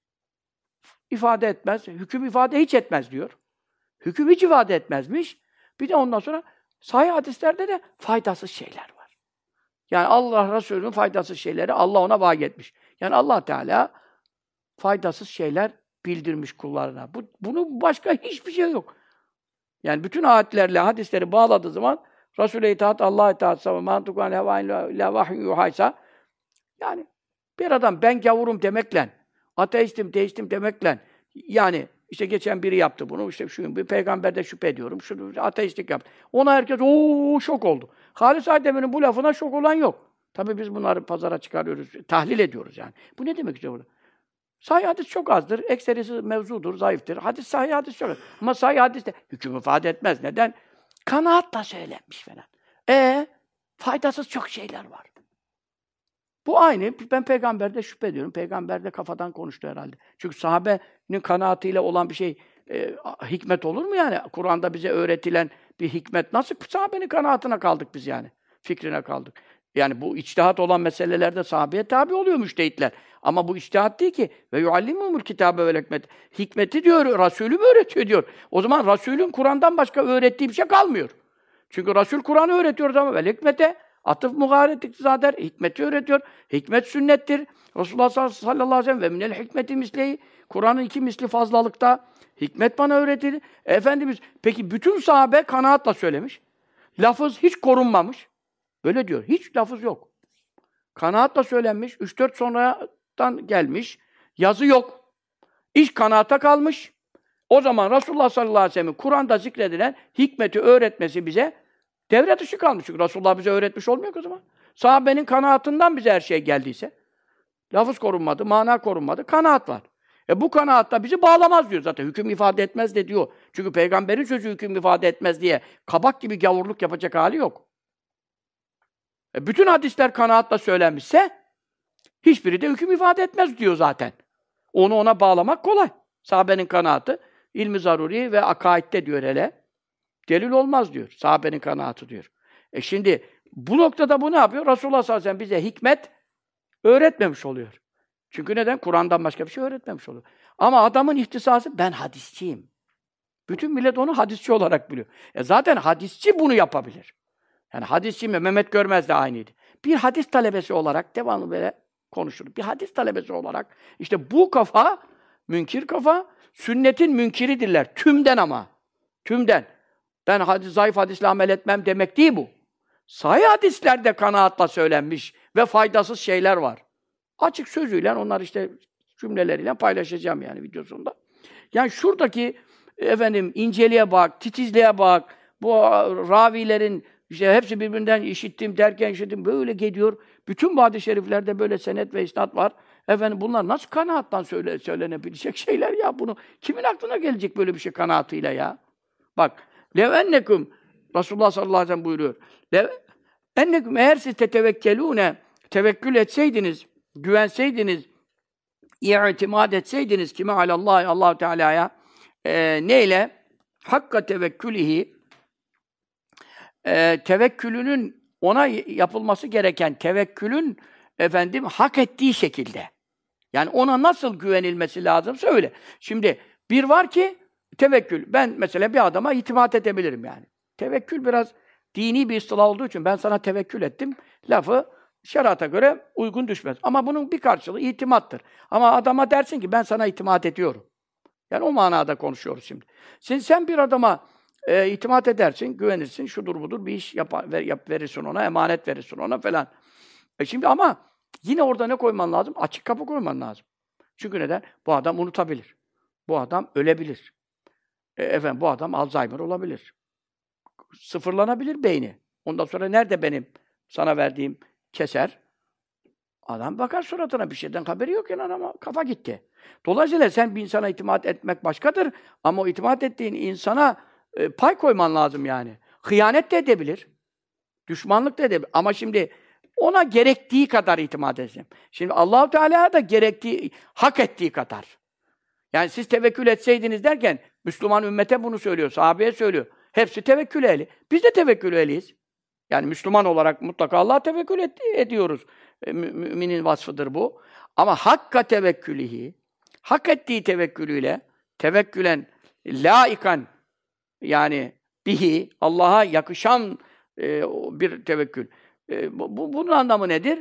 Speaker 1: ifade etmez. Hüküm ifade hiç etmez diyor. Hüküm hiç ifade etmezmiş. Bir de ondan sonra sahih hadislerde de faydasız şeyler var. Yani Allah Resulü'nün faydasız şeyleri Allah ona vahyetmiş. Yani Allah Teala faydasız şeyler bildirmiş kullarına. Bunun başka hiçbir şey yok. Yani bütün ayetlerle hadisleri bağladığı zaman Resul'e itaat, Allah'a itaat, mantıkan la vahyin yuhaysa yani bir adam ben gavurum demekle, ateistim, deistim demekle yani işte geçen biri yaptı bunu, işte şu bir peygamberde şüphe ediyorum, şunu ateistlik yaptı. Ona herkes şok oldu. Halis Aydemir'in bu lafına şok olan yok. Tabii biz bunları pazara çıkarıyoruz, tahlil ediyoruz yani. Bu ne demek istiyor burada? Sahih hadis çok azdır, ekserisi mevzudur, zayıftır. Hadis sahih hadis çok az. Ama sahih hadis de hüküm ifade etmez. Neden? Kanaatla söylenmiş falan. Faydasız çok şeyler var. Bu aynı. Ben peygamberde şüphe ediyorum. Peygamber de kafadan konuştu herhalde. Çünkü sahabenin kanaatiyle olan bir şey hikmet olur mu yani? Kur'an'da bize öğretilen bir hikmet nasıl sahabenin kanaatine kaldık biz yani? Fikrine kaldık. Yani bu içtihat olan meselelerde sahabeye tabi oluyor müştehitler. Ama bu içtihat değil ki. Ve yuallimumul kitabe vel hikmet. Hikmeti diyor, Resulü mü öğretiyor diyor. O zaman Resul'ün Kur'an'dan başka öğrettiği bir şey kalmıyor. Çünkü Resul Kur'an'ı öğretiyor ama vel hikmete atıf mugaret iktizader, hikmeti öğretiyor. Hikmet sünnettir. Resulullah sallallahu aleyhi ve sellem ve minel hikmeti misleyi. Kur'an'ın 2 misli fazlalıkta. Hikmet bana öğretildi. Efendimiz, peki bütün sahabe kanaatla söylemiş. Lafız hiç korunmamış. Böyle diyor. Hiç lafız yok. Kanaatla söylenmiş. 3-4 sonradan gelmiş. Yazı yok. İş kanaata kalmış. O zaman Resulullah sallallahu aleyhi ve sellem'in Kur'an'da zikredilen hikmeti öğretmesi bize devre dışı kalmış. Çünkü Resulullah bize öğretmiş olmuyor ki o zaman. Sahabenin kanaatından bize her şey geldiyse. Lafız korunmadı, mana korunmadı, kanaat var. Bu kanaat da bizi bağlamaz diyor zaten. Hüküm ifade etmez de diyor. Çünkü peygamberin sözü hüküm ifade etmez diye kabak gibi gavurluk yapacak hali yok. Bütün hadisler kanaatla söylenmişse hiçbiri de hüküm ifade etmez diyor zaten. Onu ona bağlamak kolay. Sahabenin kanaatı ilmi zaruri ve akaidde diyor hele. Delil olmaz diyor. Sahabenin kanaatı diyor. Şimdi bu noktada bu ne yapıyor? Resulullah sallallahu aleyhi ve sellem bize hikmet öğretmemiş oluyor. Çünkü neden? Kur'an'dan başka bir şey öğretmemiş oluyor. Ama adamın ihtisası ben hadisçiyim. Bütün millet onu hadisçi olarak biliyor. Zaten hadisçi bunu yapabilir. Yani hadisçi mi? Mehmet Görmez de aynıydı. Bir hadis talebesi olarak devamlı böyle konuşur. Bir hadis talebesi olarak işte bu kafa, münkir kafa, sünnetin münkiridirler. Tümden ama. Tümden. Ben zayıf hadisle amel etmem demek değil bu. Sahih hadislerde kanaatla söylenmiş ve faydasız şeyler var. Açık sözüyle, onlar işte cümleleriyle paylaşacağım yani videosunda. Yani şuradaki inceliğe bak, titizliğe bak, bu ravilerin işte hepsi birbirinden işittim derken işittim böyle gidiyor. Bütün bu hadis-i şeriflerde böyle senet ve isnat var. Efendim bunlar nasıl kanaattan söylenebilecek şeyler ya? Bunu kimin aklına gelecek böyle bir şey kanaatıyla ya? Bak, lev ennekum Resulullah sallallahu aleyhi ve sellem buyuruyor. Lev ennekum eğer siz tetevekkelûne tevekkül etseydiniz, güvenseydiniz, i'timad etseydiniz kime alallah Allahu Teala'ya neyle? Hakka tevekkülihi tevekkülünün ona yapılması gereken tevekkülün efendim hak ettiği şekilde. Yani ona nasıl güvenilmesi lazımsa öyle. Şimdi bir var ki tevekkül. Ben mesela bir adama itimat edebilirim yani. Tevekkül biraz dini bir istilah olduğu için ben sana tevekkül ettim. Lafı şerata göre uygun düşmez. Ama bunun bir karşılığı itimattır. Ama adama dersin ki ben sana itimat ediyorum. Yani o manada konuşuyoruz şimdi. Sen bir adama itimat edersin, güvenirsin, şudur budur bir iş verirsin ona, emanet verirsin ona falan. Şimdi ama yine orada ne koyman lazım? Açık kapı koyman lazım. Çünkü neden? Bu adam unutabilir. Bu adam ölebilir. Efendim bu adam Alzheimer olabilir. Sıfırlanabilir beyni. Ondan sonra nerede benim sana verdiğim keser? Adam bakar suratına bir şeyden haberi yok yani ama kafa gitti. Dolayısıyla sen bir insana itimat etmek başkadır ama o itimat ettiğin insana pay koyman lazım yani. Hıyanet de edebilir. Düşmanlık da edebilir. Ama şimdi ona gerektiği kadar itimat etsin. Şimdi Allah-u Teala da gerektiği, hak ettiği kadar. Yani siz tevekkül etseydiniz derken Müslüman ümmete bunu söylüyor, sahabeye söylüyor. Hepsi tevekkül ehli. Biz de tevekkül ehliyiz. Yani Müslüman olarak mutlaka Allah'a tevekkül ediyoruz. Müminin vasfıdır bu. Ama hakka tevekkülihi, hak ettiği tevekkülüyle, tevekkülen laikan yani bihi, Allah'a yakışan bir tevekkül. Bunun anlamı nedir?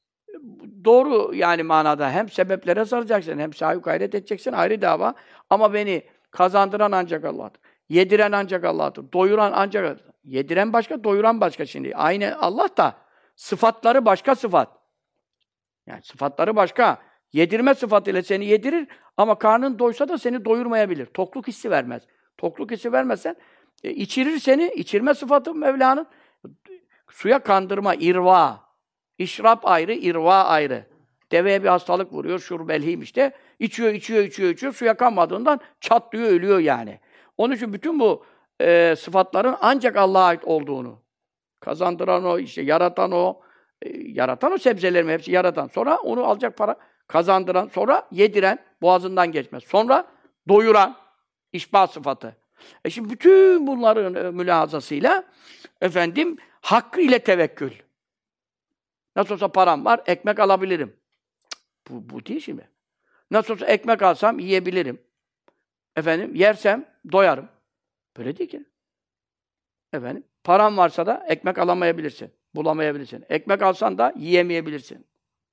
Speaker 1: Doğru yani manada hem sebeplere saracaksın, hem sahi gayret edeceksin, ayrı dava. Ama beni kazandıran ancak Allah'tır. Yediren ancak Allah'tır. Doyuran ancak Allah'tır. Yediren başka, doyuran başka şimdi. Aynı Allah da sıfatları başka sıfat. Yani sıfatları başka. Yedirme sıfatıyla seni yedirir ama karnın doysa da seni doyurmayabilir. Tokluk hissi vermez. Tokluk hissi vermezsen içirir seni. İçirme sıfatı Mevla'nın. Suya kandırma, irva. İşrap ayrı, irva ayrı. Deveye bir hastalık vuruyor, şurbelhiyim işte. İçiyor. Suya kanmadığından çatlıyor, ölüyor yani. Onun için bütün bu sıfatların ancak Allah'a ait olduğunu, kazandıran o, işte yaratan o sebzelerimi hepsi yaratan. Sonra onu alacak para, kazandıran, sonra yediren, boğazından geçmez. Sonra doyuran, işbah sıfatı. Şimdi bütün bunların mülahazasıyla efendim hakkı ile tevekkül. Nasıl olsa param var, ekmek alabilirim. Bu değil şimdi. Nasıl olsa ekmek alsam yiyebilirim. Efendim, yersem doyarım. Böyle değil ki. Efendim, param varsa da ekmek alamayabilirsin, bulamayabilirsin. Ekmek alsan da yiyemeyebilirsin.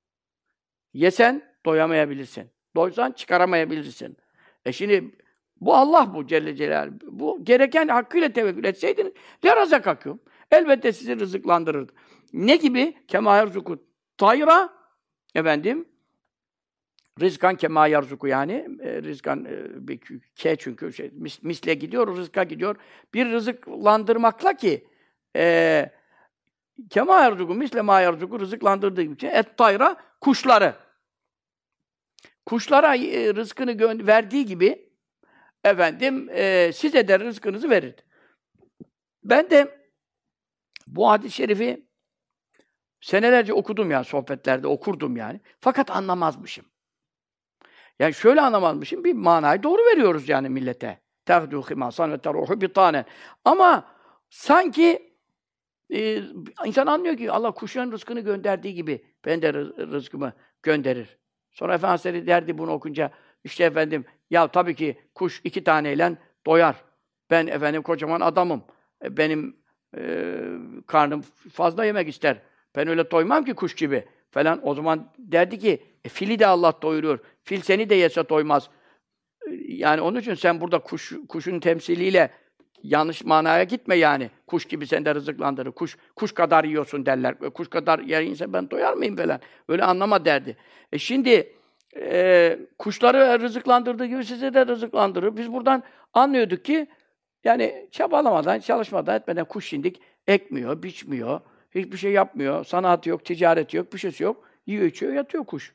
Speaker 1: Yesen doyamayabilirsin. Doysan çıkaramayabilirsin. Şimdi bu Allah bu Celle Celaluhu. Bu gereken hakkıyla tevekkül etseydiniz le razakakum. Elbette sizi rızıklandırırdı. Ne gibi? Kemâ yerzuku tayra efendim rizkan kemâ yerzuku yani rizkan bir ke çünkü misle gidiyor, rızka gidiyor. Bir rızıklandırmakla ki kemâ yerzuku misle mâ yerzuku rızıklandırdığı gibi et tayra kuşları. Kuşlara rızkını verdiği gibi efendim size de rızkınızı verir. Ben de bu hadis-i şerifi senelerce okudum yani sohbetlerde okurdum yani. Fakat anlamazmışım. Yani şöyle anlamazmışım. Bir manayı doğru veriyoruz yani millete. Tehdu himasan ve teruhu bitanen. Ama sanki insan anlıyor ki Allah kuşların rızkını gönderdiği gibi ben de rızkımı gönderir. Sonra Efendimiz derdi bunu okunca işte efendim ya tabii ki kuş 2 taneyle doyar. Ben efendim kocaman adamım. Benim karnım fazla yemek ister. Ben öyle doymam ki kuş gibi falan. O zaman derdi ki fili de Allah doyuruyor. Fil seni de yese doymaz. Yani onun için sen burada kuşun temsiliyle yanlış manaya gitme yani. Kuş gibi sen de rızıklandırır. Kuş kadar yiyorsun derler. Kuş kadar yer inse ben doyar mıyım falan. Öyle anlama derdi. Şimdi kuşları rızıklandırdığı gibi sizi de rızıklandırır. Biz buradan anlıyorduk ki yani çabalamadan, çalışmadan, etmeden kuş şimdik ekmiyor, biçmiyor, hiçbir şey yapmıyor. Sanatı yok, ticareti yok, bir şeysi yok. Yiyor, içiyor, yatıyor kuş.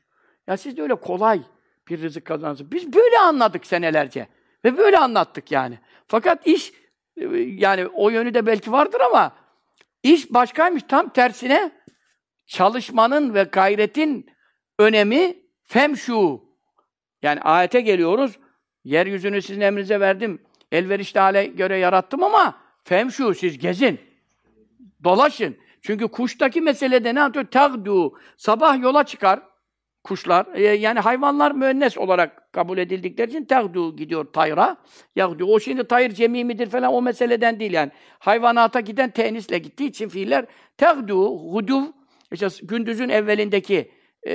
Speaker 1: Ya siz de öyle kolay bir rızık kazanırsınız. Biz böyle anladık senelerce. Ve böyle anlattık yani. Fakat iş, yani o yönü de belki vardır ama iş başkaymış. Tam tersine çalışmanın ve gayretin önemi femşu. Yani ayete geliyoruz. Yeryüzünü sizin emrinize verdim. Elverişli hale göre yarattım ama femşu, siz gezin. Dolaşın. Çünkü kuştaki meselede ne yapıyor? Tagdu. Sabah yola çıkar kuşlar. Yani hayvanlar müennes olarak kabul edildikleri için tagdu gidiyor tayra. Yagdu. O şimdi tayır cemi midir falan o meseleden değil yani. Hayvanata giden tenisle gittiği için fiiller tagdu, huduv, işte gündüzün evvelindeki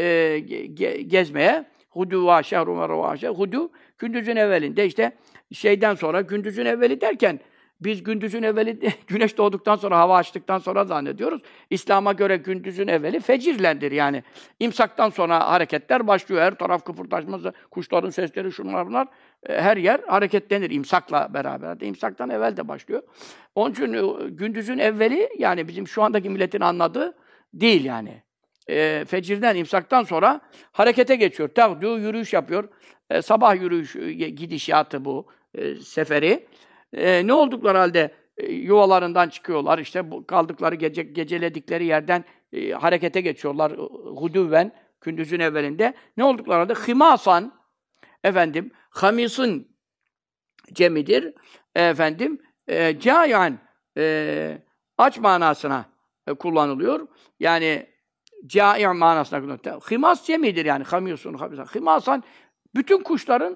Speaker 1: gezmeye, huduva şehru ve revaşe, huduv, gündüzün evvelinde işte şeyden sonra, gündüzün evveli derken biz gündüzün evveli güneş doğduktan sonra, hava açtıktan sonra zannediyoruz. İslam'a göre gündüzün evveli fecirlendir yani. İmsaktan sonra hareketler başlıyor. Her taraf kıpırdaşması, kuşların sesleri, şunlar bunlar. Her yer hareketlenir imsakla beraber. İmsaktan evvel de başlıyor. Onun için gündüzün evveli yani bizim şu andaki milletin anladığı değil yani. Fecirden, imsaktan sonra harekete geçiyor. Tağdu yürüyüş yapıyor. Sabah yürüyüş gidişatı bu seferi. Ne oldukları halde yuvalarından çıkıyorlar. İşte bu kaldıkları geceledikleri yerden harekete geçiyorlar. Hudüven, gündüzün evvelinde. Ne oldukları halde himasan, efendim, hamisın cemidir. Efendim, cayan, aç manasına kullanılıyor. Yani cai' manasına kullanılıyor. Himas cemidir yani. Hamisun, himasan, bütün kuşların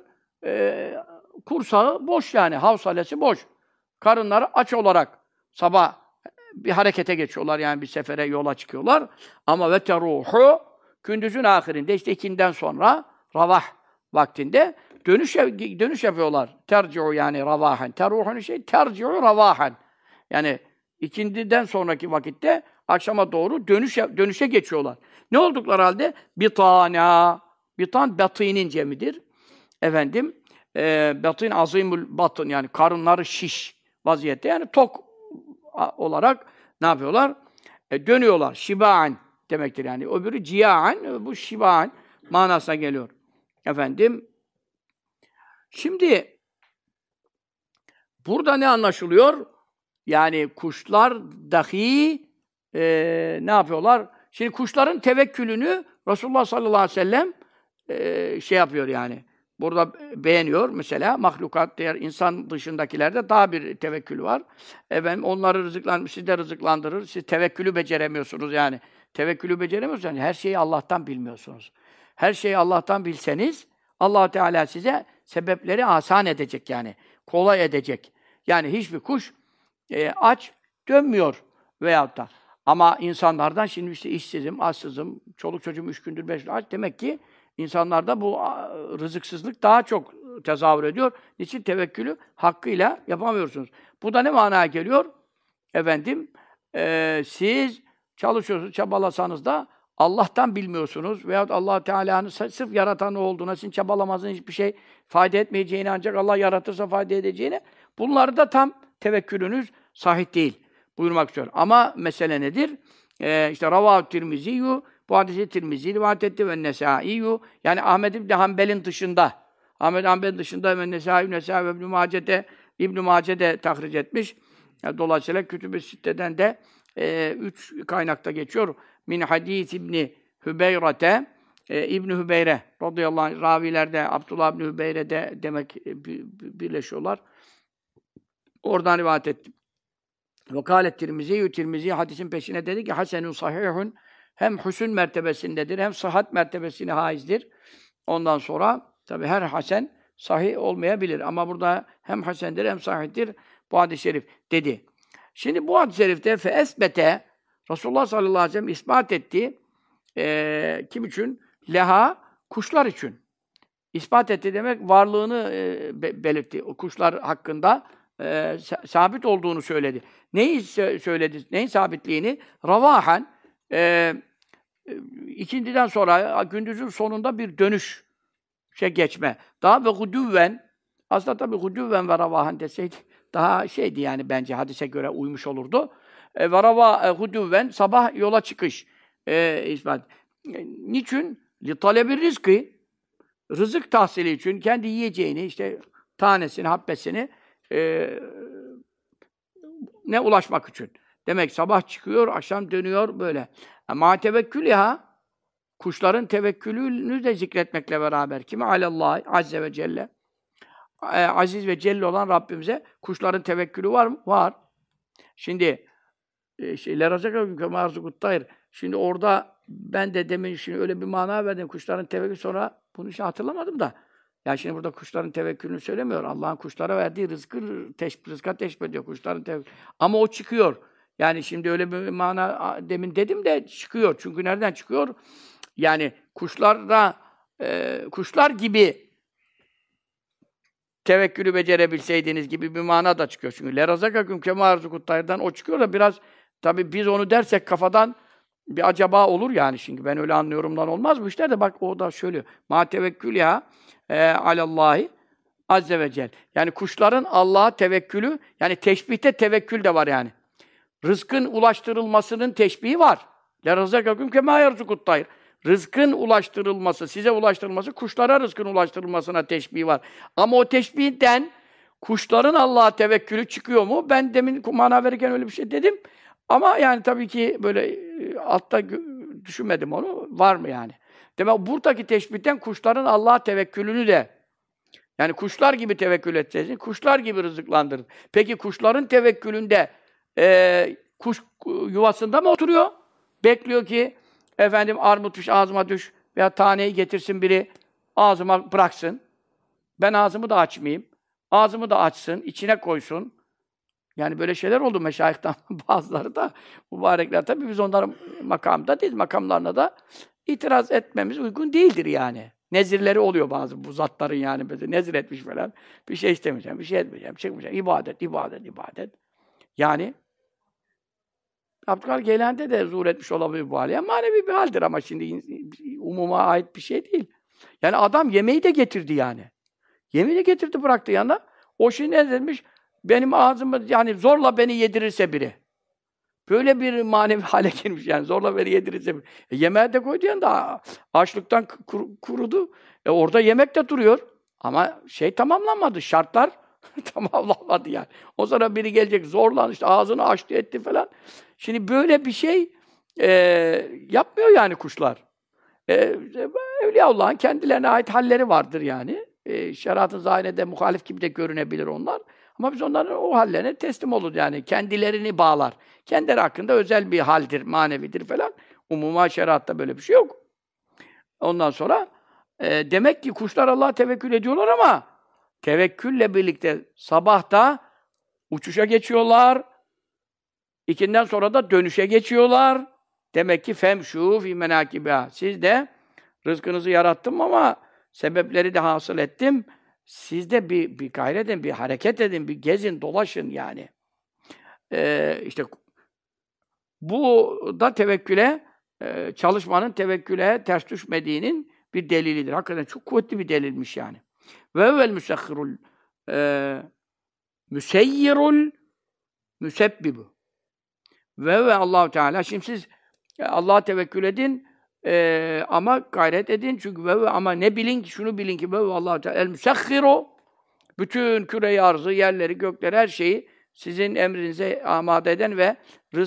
Speaker 1: kursağı boş yani, havsalesi boş. Karınları aç olarak sabah bir harekete geçiyorlar yani bir sefere yola çıkıyorlar. Ama ve teruhu gündüzün ahirinde işte ikinden sonra ravah vaktinde dönüş yapıyorlar. Terci'u yani ravahen. Teruhun terci'u ravahen. Yani ikindiden sonraki vakitte akşama doğru dönüşe geçiyorlar. Ne oldukları halde bitana. Bitan batinin cemidir. Efendim batın azimul batın yani karınları şiş vaziyette yani tok olarak ne yapıyorlar? Dönüyorlar. Şiba'an demektir yani. Öbürü ciya'an, bu şiba'an manasına geliyor. Efendim şimdi burada ne anlaşılıyor? Yani kuşlar dahi ne yapıyorlar? Şimdi kuşların tevekkülünü Resulullah sallallahu aleyhi ve sellem şey yapıyor yani. Burada beğeniyor mesela mahlukat diğer insan dışındakilerde daha bir tevekkül var. Efendim onları siz de rızıklandırır. Siz tevekkülü beceremiyorsunuz yani. Tevekkülü beceremiyorsunuz yani her şeyi Allah'tan bilmiyorsunuz. Her şeyi Allah'tan bilseniz Allah Teala size sebepleri asan edecek yani. Kolay edecek. Yani hiçbir kuş aç dönmüyor veyahut da. Ama insanlardan şimdi işte işsizim, açsızım, çoluk çocuğum 3 gündür 5 gündür aç. Demek ki insanlarda bu rızıksızlık daha çok tezahür ediyor. Niçin? Tevekkülü hakkıyla yapamıyorsunuz. Bu da ne manaya geliyor? Efendim, siz çalışıyorsunuz, çabalasanız da Allah'tan bilmiyorsunuz veyahut Allah Teala'nın sırf yaratanı olduğuna, sizin çabalamanızın hiçbir şey fayda etmeyeceğini ancak Allah yaratırsa fayda edeceğini, bunları da tam tevekkülünüz sahih değil buyurmak istiyor. Ama mesele nedir? İşte Ravahu Tirmizi'yu, bu hadisi Tirmizi rivayet etti ve Nesai'yu, yani Ahmed İbn Hanbel'in dışında, Ahmed Hanbel'in dışında ve Nesai ve İbn Mace de tahric etmiş. Yani dolayısıyla Kütüb-i Sitte'den de 3 kaynakta geçiyor. Min hadis İbni Hübeyrete, İbn Hübeyre radıyallahu anh, ravilerde Abdullah İbn Hübeyre'de demek birleşiyorlar. Oradan rivayet etti. Ve kâlet Tirmizi hadisin peşine dedi ki hasenun sahihun, hem husn mertebesindedir hem sıhhat mertebesine haizdir. Ondan sonra tabi her hasen sahih olmayabilir ama burada hem hasendir hem sahihtir bu hadis-i şerif dedi. Şimdi bu hadis-i şerifte feesbete Resulullah sallallahu aleyhi ve sellem ispat etti. Kim için? Leha, kuşlar için. İspat etti demek varlığını belirtti. O kuşlar hakkında sabit olduğunu söyledi. Neyi söyledi? Neyin sabitliğini? Ravahen ikindiden sonra gündüzün sonunda bir dönüş geçme. Daha ve hudüven, aslında tabii hudüven ve ravahen deseydi daha şeydi yani bence hadise göre uymuş olurdu. Ve hudüven sabah yola çıkış ispat. Niçin? li talebir rizkı, rızık tahsili için kendi yiyeceğini, işte tanesini, habbesini ne ulaşmak için. Demek sabah çıkıyor, akşam dönüyor böyle. Ma tevekkülüha, kuşların tevekkülünü de zikretmekle beraber kime alallah azze ve celle, aziz ve celle olan Rabbimize kuşların tevekkülü var mı? Var. Şimdi şimdi orada ben de demin şimdi öyle bir mana verdim. Kuşların tevekkülü, sonra bunu işte hatırlamadım da. Ya şimdi burada kuşların tevekkülünü söylemiyor. Allah'ın kuşlara verdiği rızka teşbih ediyor kuşların tevekkülü. Ama o çıkıyor. Yani şimdi öyle bir mana demin dedim de çıkıyor. Çünkü nereden çıkıyor? Yani kuşlar gibi tevekkülü becerebilseydiniz gibi bir mana da çıkıyor. Çünkü lerazakaküm kema arzukut-tayr'dan o çıkıyor da biraz tabii biz onu dersek kafadan bir acaba olur yani şimdi. Ben öyle anlıyorumdan olmaz bu işler de bak o da söylüyor. Ma tevekkül ya alallahi azze ve cel. Yani kuşların Allah'a tevekkülü, yani teşbihte tevekkül de var yani. Rızkın ulaştırılmasının teşbihi var. lerazakaküm kema arzukut-tayr. Rızkın ulaştırılması, size ulaştırılması, kuşlara rızkın ulaştırılmasına teşbih var. Ama o teşbihten kuşların Allah'a tevekkülü çıkıyor mu? Ben demin mana verirken öyle bir şey dedim. Ama yani tabii ki böyle altta düşünmedim onu. Var mı yani? Demek buradaki teşbihten kuşların Allah'a tevekkülünü de, yani kuşlar gibi tevekkül edeceksin, kuşlar gibi rızıklandırın. Peki kuşların tevekkülünde kuş yuvasında mı oturuyor? Bekliyor ki efendim armut düş, ağzıma düş veya taneyi getirsin biri, ağzıma bıraksın. Ben ağzımı da açmayayım. Ağzımı da açsın, içine koysun. Yani böyle şeyler oldu meşayihtan bazıları da, mübarekler. Tabii biz onların makamında değil, makamlarına da itiraz etmemiz uygun değildir yani. Nezirleri oluyor bazı bu zatların yani. Böyle nezir etmiş falan. Bir şey istemeyeceğim, bir şey etmeyeceğim, çıkmayacağım. İbadet, ibadet, ibadet. Yani Abdülkadir Geylani'de de zuhur etmiş olabilir bu hal. Yani manevi bir haldir ama şimdi umuma ait bir şey değil. Yani adam yemeği de getirdi yani. Yemeği de getirdi bıraktı yanına. O şey ne demiş? Benim ağzımı yani zorla beni yedirirse biri. Böyle bir manevi hale gelmiş yani zorla beni yedirirse biri. Yemeğe de koydu yanında açlıktan kurudu. Orada yemek de duruyor. Ama şey tamamlanmadı. Şartlar tamamlanmadı yani. O sonra biri gelecek zorla işte ağzını açtı etti falan. Şimdi böyle bir şey yapmıyor yani kuşlar. Evliyaullah'ın kendilerine ait halleri vardır yani. Şeriatın zahirine muhalif gibi de görünebilir onlar. Ama biz onların o hallerine teslim oluruz yani. Kendilerini bağlar. Kendileri hakkında özel bir haldir, manevidir falan. Umuma şeriatta böyle bir şey yok. Ondan sonra demek ki kuşlar Allah'a tevekkül ediyorlar ama tevekkülle birlikte sabahta uçuşa geçiyorlar. İkinden sonra da dönüşe geçiyorlar. Demek ki femşû fî menâkibâ. Siz de rızkınızı yarattım ama sebepleri de hasıl ettim. Siz de bir gayret edin, bir hareket edin, bir gezin, dolaşın yani. İşte bu da tevekküle, çalışmanın tevekküle ters düşmediğinin bir delilidir. Hakikaten çok kuvvetli bir delilmiş yani. Ve evvel müsekhirul müseyyirul müsebbibu. Ve Allahu Teala, şimdi siz Allah'a tevekkül edin ama gayret edin çünkü ama ne bilin ki, şunu bilin ki Allahu Teala el müsehhiru, bütün küre-i arzı, yerleri, gökleri, her şeyi sizin emrinize amade eden ve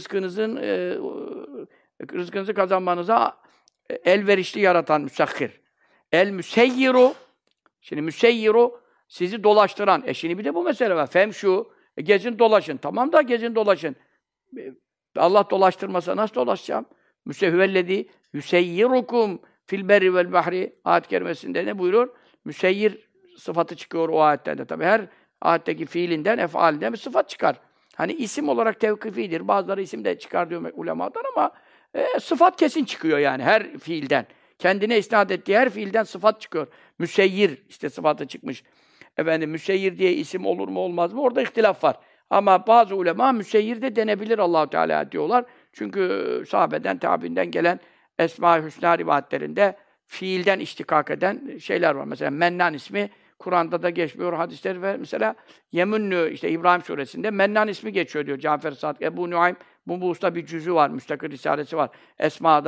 Speaker 1: rızkınızı kazanmanıza elverişli yaratan müsehhir. El müseyyiru, şimdi müseyyiru sizi dolaştıran. Şimdi bir de bu mesele var. Femşu, gezin dolaşın. Tamam da gezin dolaşın. Allah dolaştırmasa nasıl dolaşacağım? Müsehhüvellezî yüseyyirukum fil berri vel bahri ayet-i kerimesinde ne buyuruyor? Müseyyir sıfatı çıkıyor o ayetlerde. Tabi her ayetteki fiilinden, efalinden bir sıfat çıkar. Hani isim olarak tevkifidir. Bazıları isim de çıkar diyor ulemadan ama sıfat kesin çıkıyor yani her fiilden. Kendine isnat ettiği her fiilden sıfat çıkıyor. Müseyyir işte sıfatı çıkmış. Efendim müseyyir diye isim olur mu olmaz mı? Orada ihtilaf var. Ama bazı ulema müseyyir de denebilir Allah-u Teala diyorlar. Çünkü sahabeden, tabiinden gelen Esma-i Hüsna rivayetlerinde fiilden iştikak eden şeyler var. Mesela Mennan ismi Kur'an'da da geçmiyor hadisler ve mesela Yemunnu işte İbrahim suresinde Mennan ismi geçiyor diyor Cafer Sadık. Ebu Nuaym bu usta bir cüzü var, müstakil risalesi var Esma'da.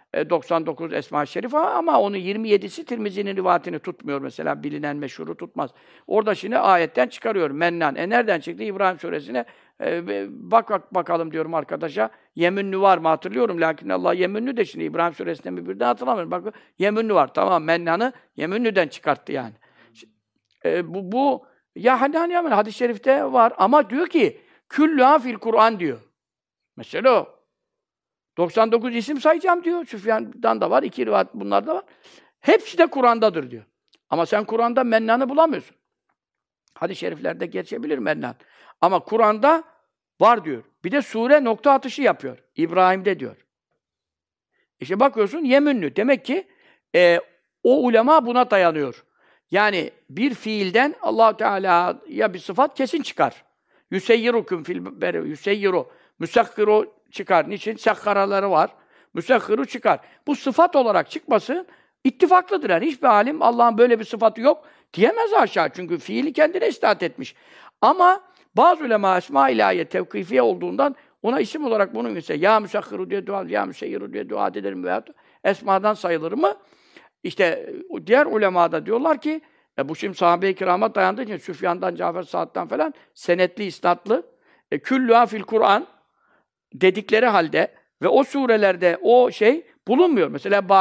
Speaker 1: 99 Esma-i Şerif ama onun 27'si Tirmizi'nin rivayetini tutmuyor mesela. Bilinen meşhuru tutmaz. Orada şimdi ayetten çıkarıyorum. Mennan. Nereden çıktı? İbrahim Suresine bakalım diyorum arkadaşa. Yeminlü var mı? Hatırlıyorum. Lakin Allah yeminlü de şimdi İbrahim Suresi'nde bir de hatırlamıyorum. Bak yeminlü var. Tamam. Mennan'ı yeminlüden çıkarttı yani. Bu ya hani hadis-i şerifte var ama diyor ki küllüha fil Kur'an diyor. Mesela o. 99 isim sayacağım diyor. Süfyan'dan da var. 2 rivayet bunlar da var. Hepsi de Kur'an'dadır diyor. Ama sen Kur'an'da mennanı bulamıyorsun. Hadis-i şeriflerde geçebilir mennan. Ama Kur'an'da var diyor. Bir de sure nokta atışı yapıyor. İbrahim'de diyor. İşte bakıyorsun yeminlü. Demek ki o ulema buna dayanıyor. Yani bir fiilden Allah Teala'ya bir sıfat kesin çıkar. Yüseyyirukum fil beri, yüseyyiru, müsakkiru çıkar. Niçin? Sakkaraları var. Müsakkiru çıkar. Bu sıfat olarak çıkması ittifaklıdır. Yani hiçbir alim Allah'ın böyle bir sıfatı yok diyemez aşağı. Çünkü fiili kendine istat etmiş. Ama bazı ulema esma ilahiye tevkifiye olduğundan ona isim olarak bunun mesela ya müsakkiru diye dua, ya müseyyiru diye dua ederim veya esmadan sayılır mı? İşte diğer ulema da diyorlar ki bu şimdi sahabe-i kirama dayandığı için Süfyan'dan, Cafer Saad'dan falan senetli, isnatlı küllüha fil Kur'an dedikleri halde ve o surelerde o şey bulunmuyor. Mesela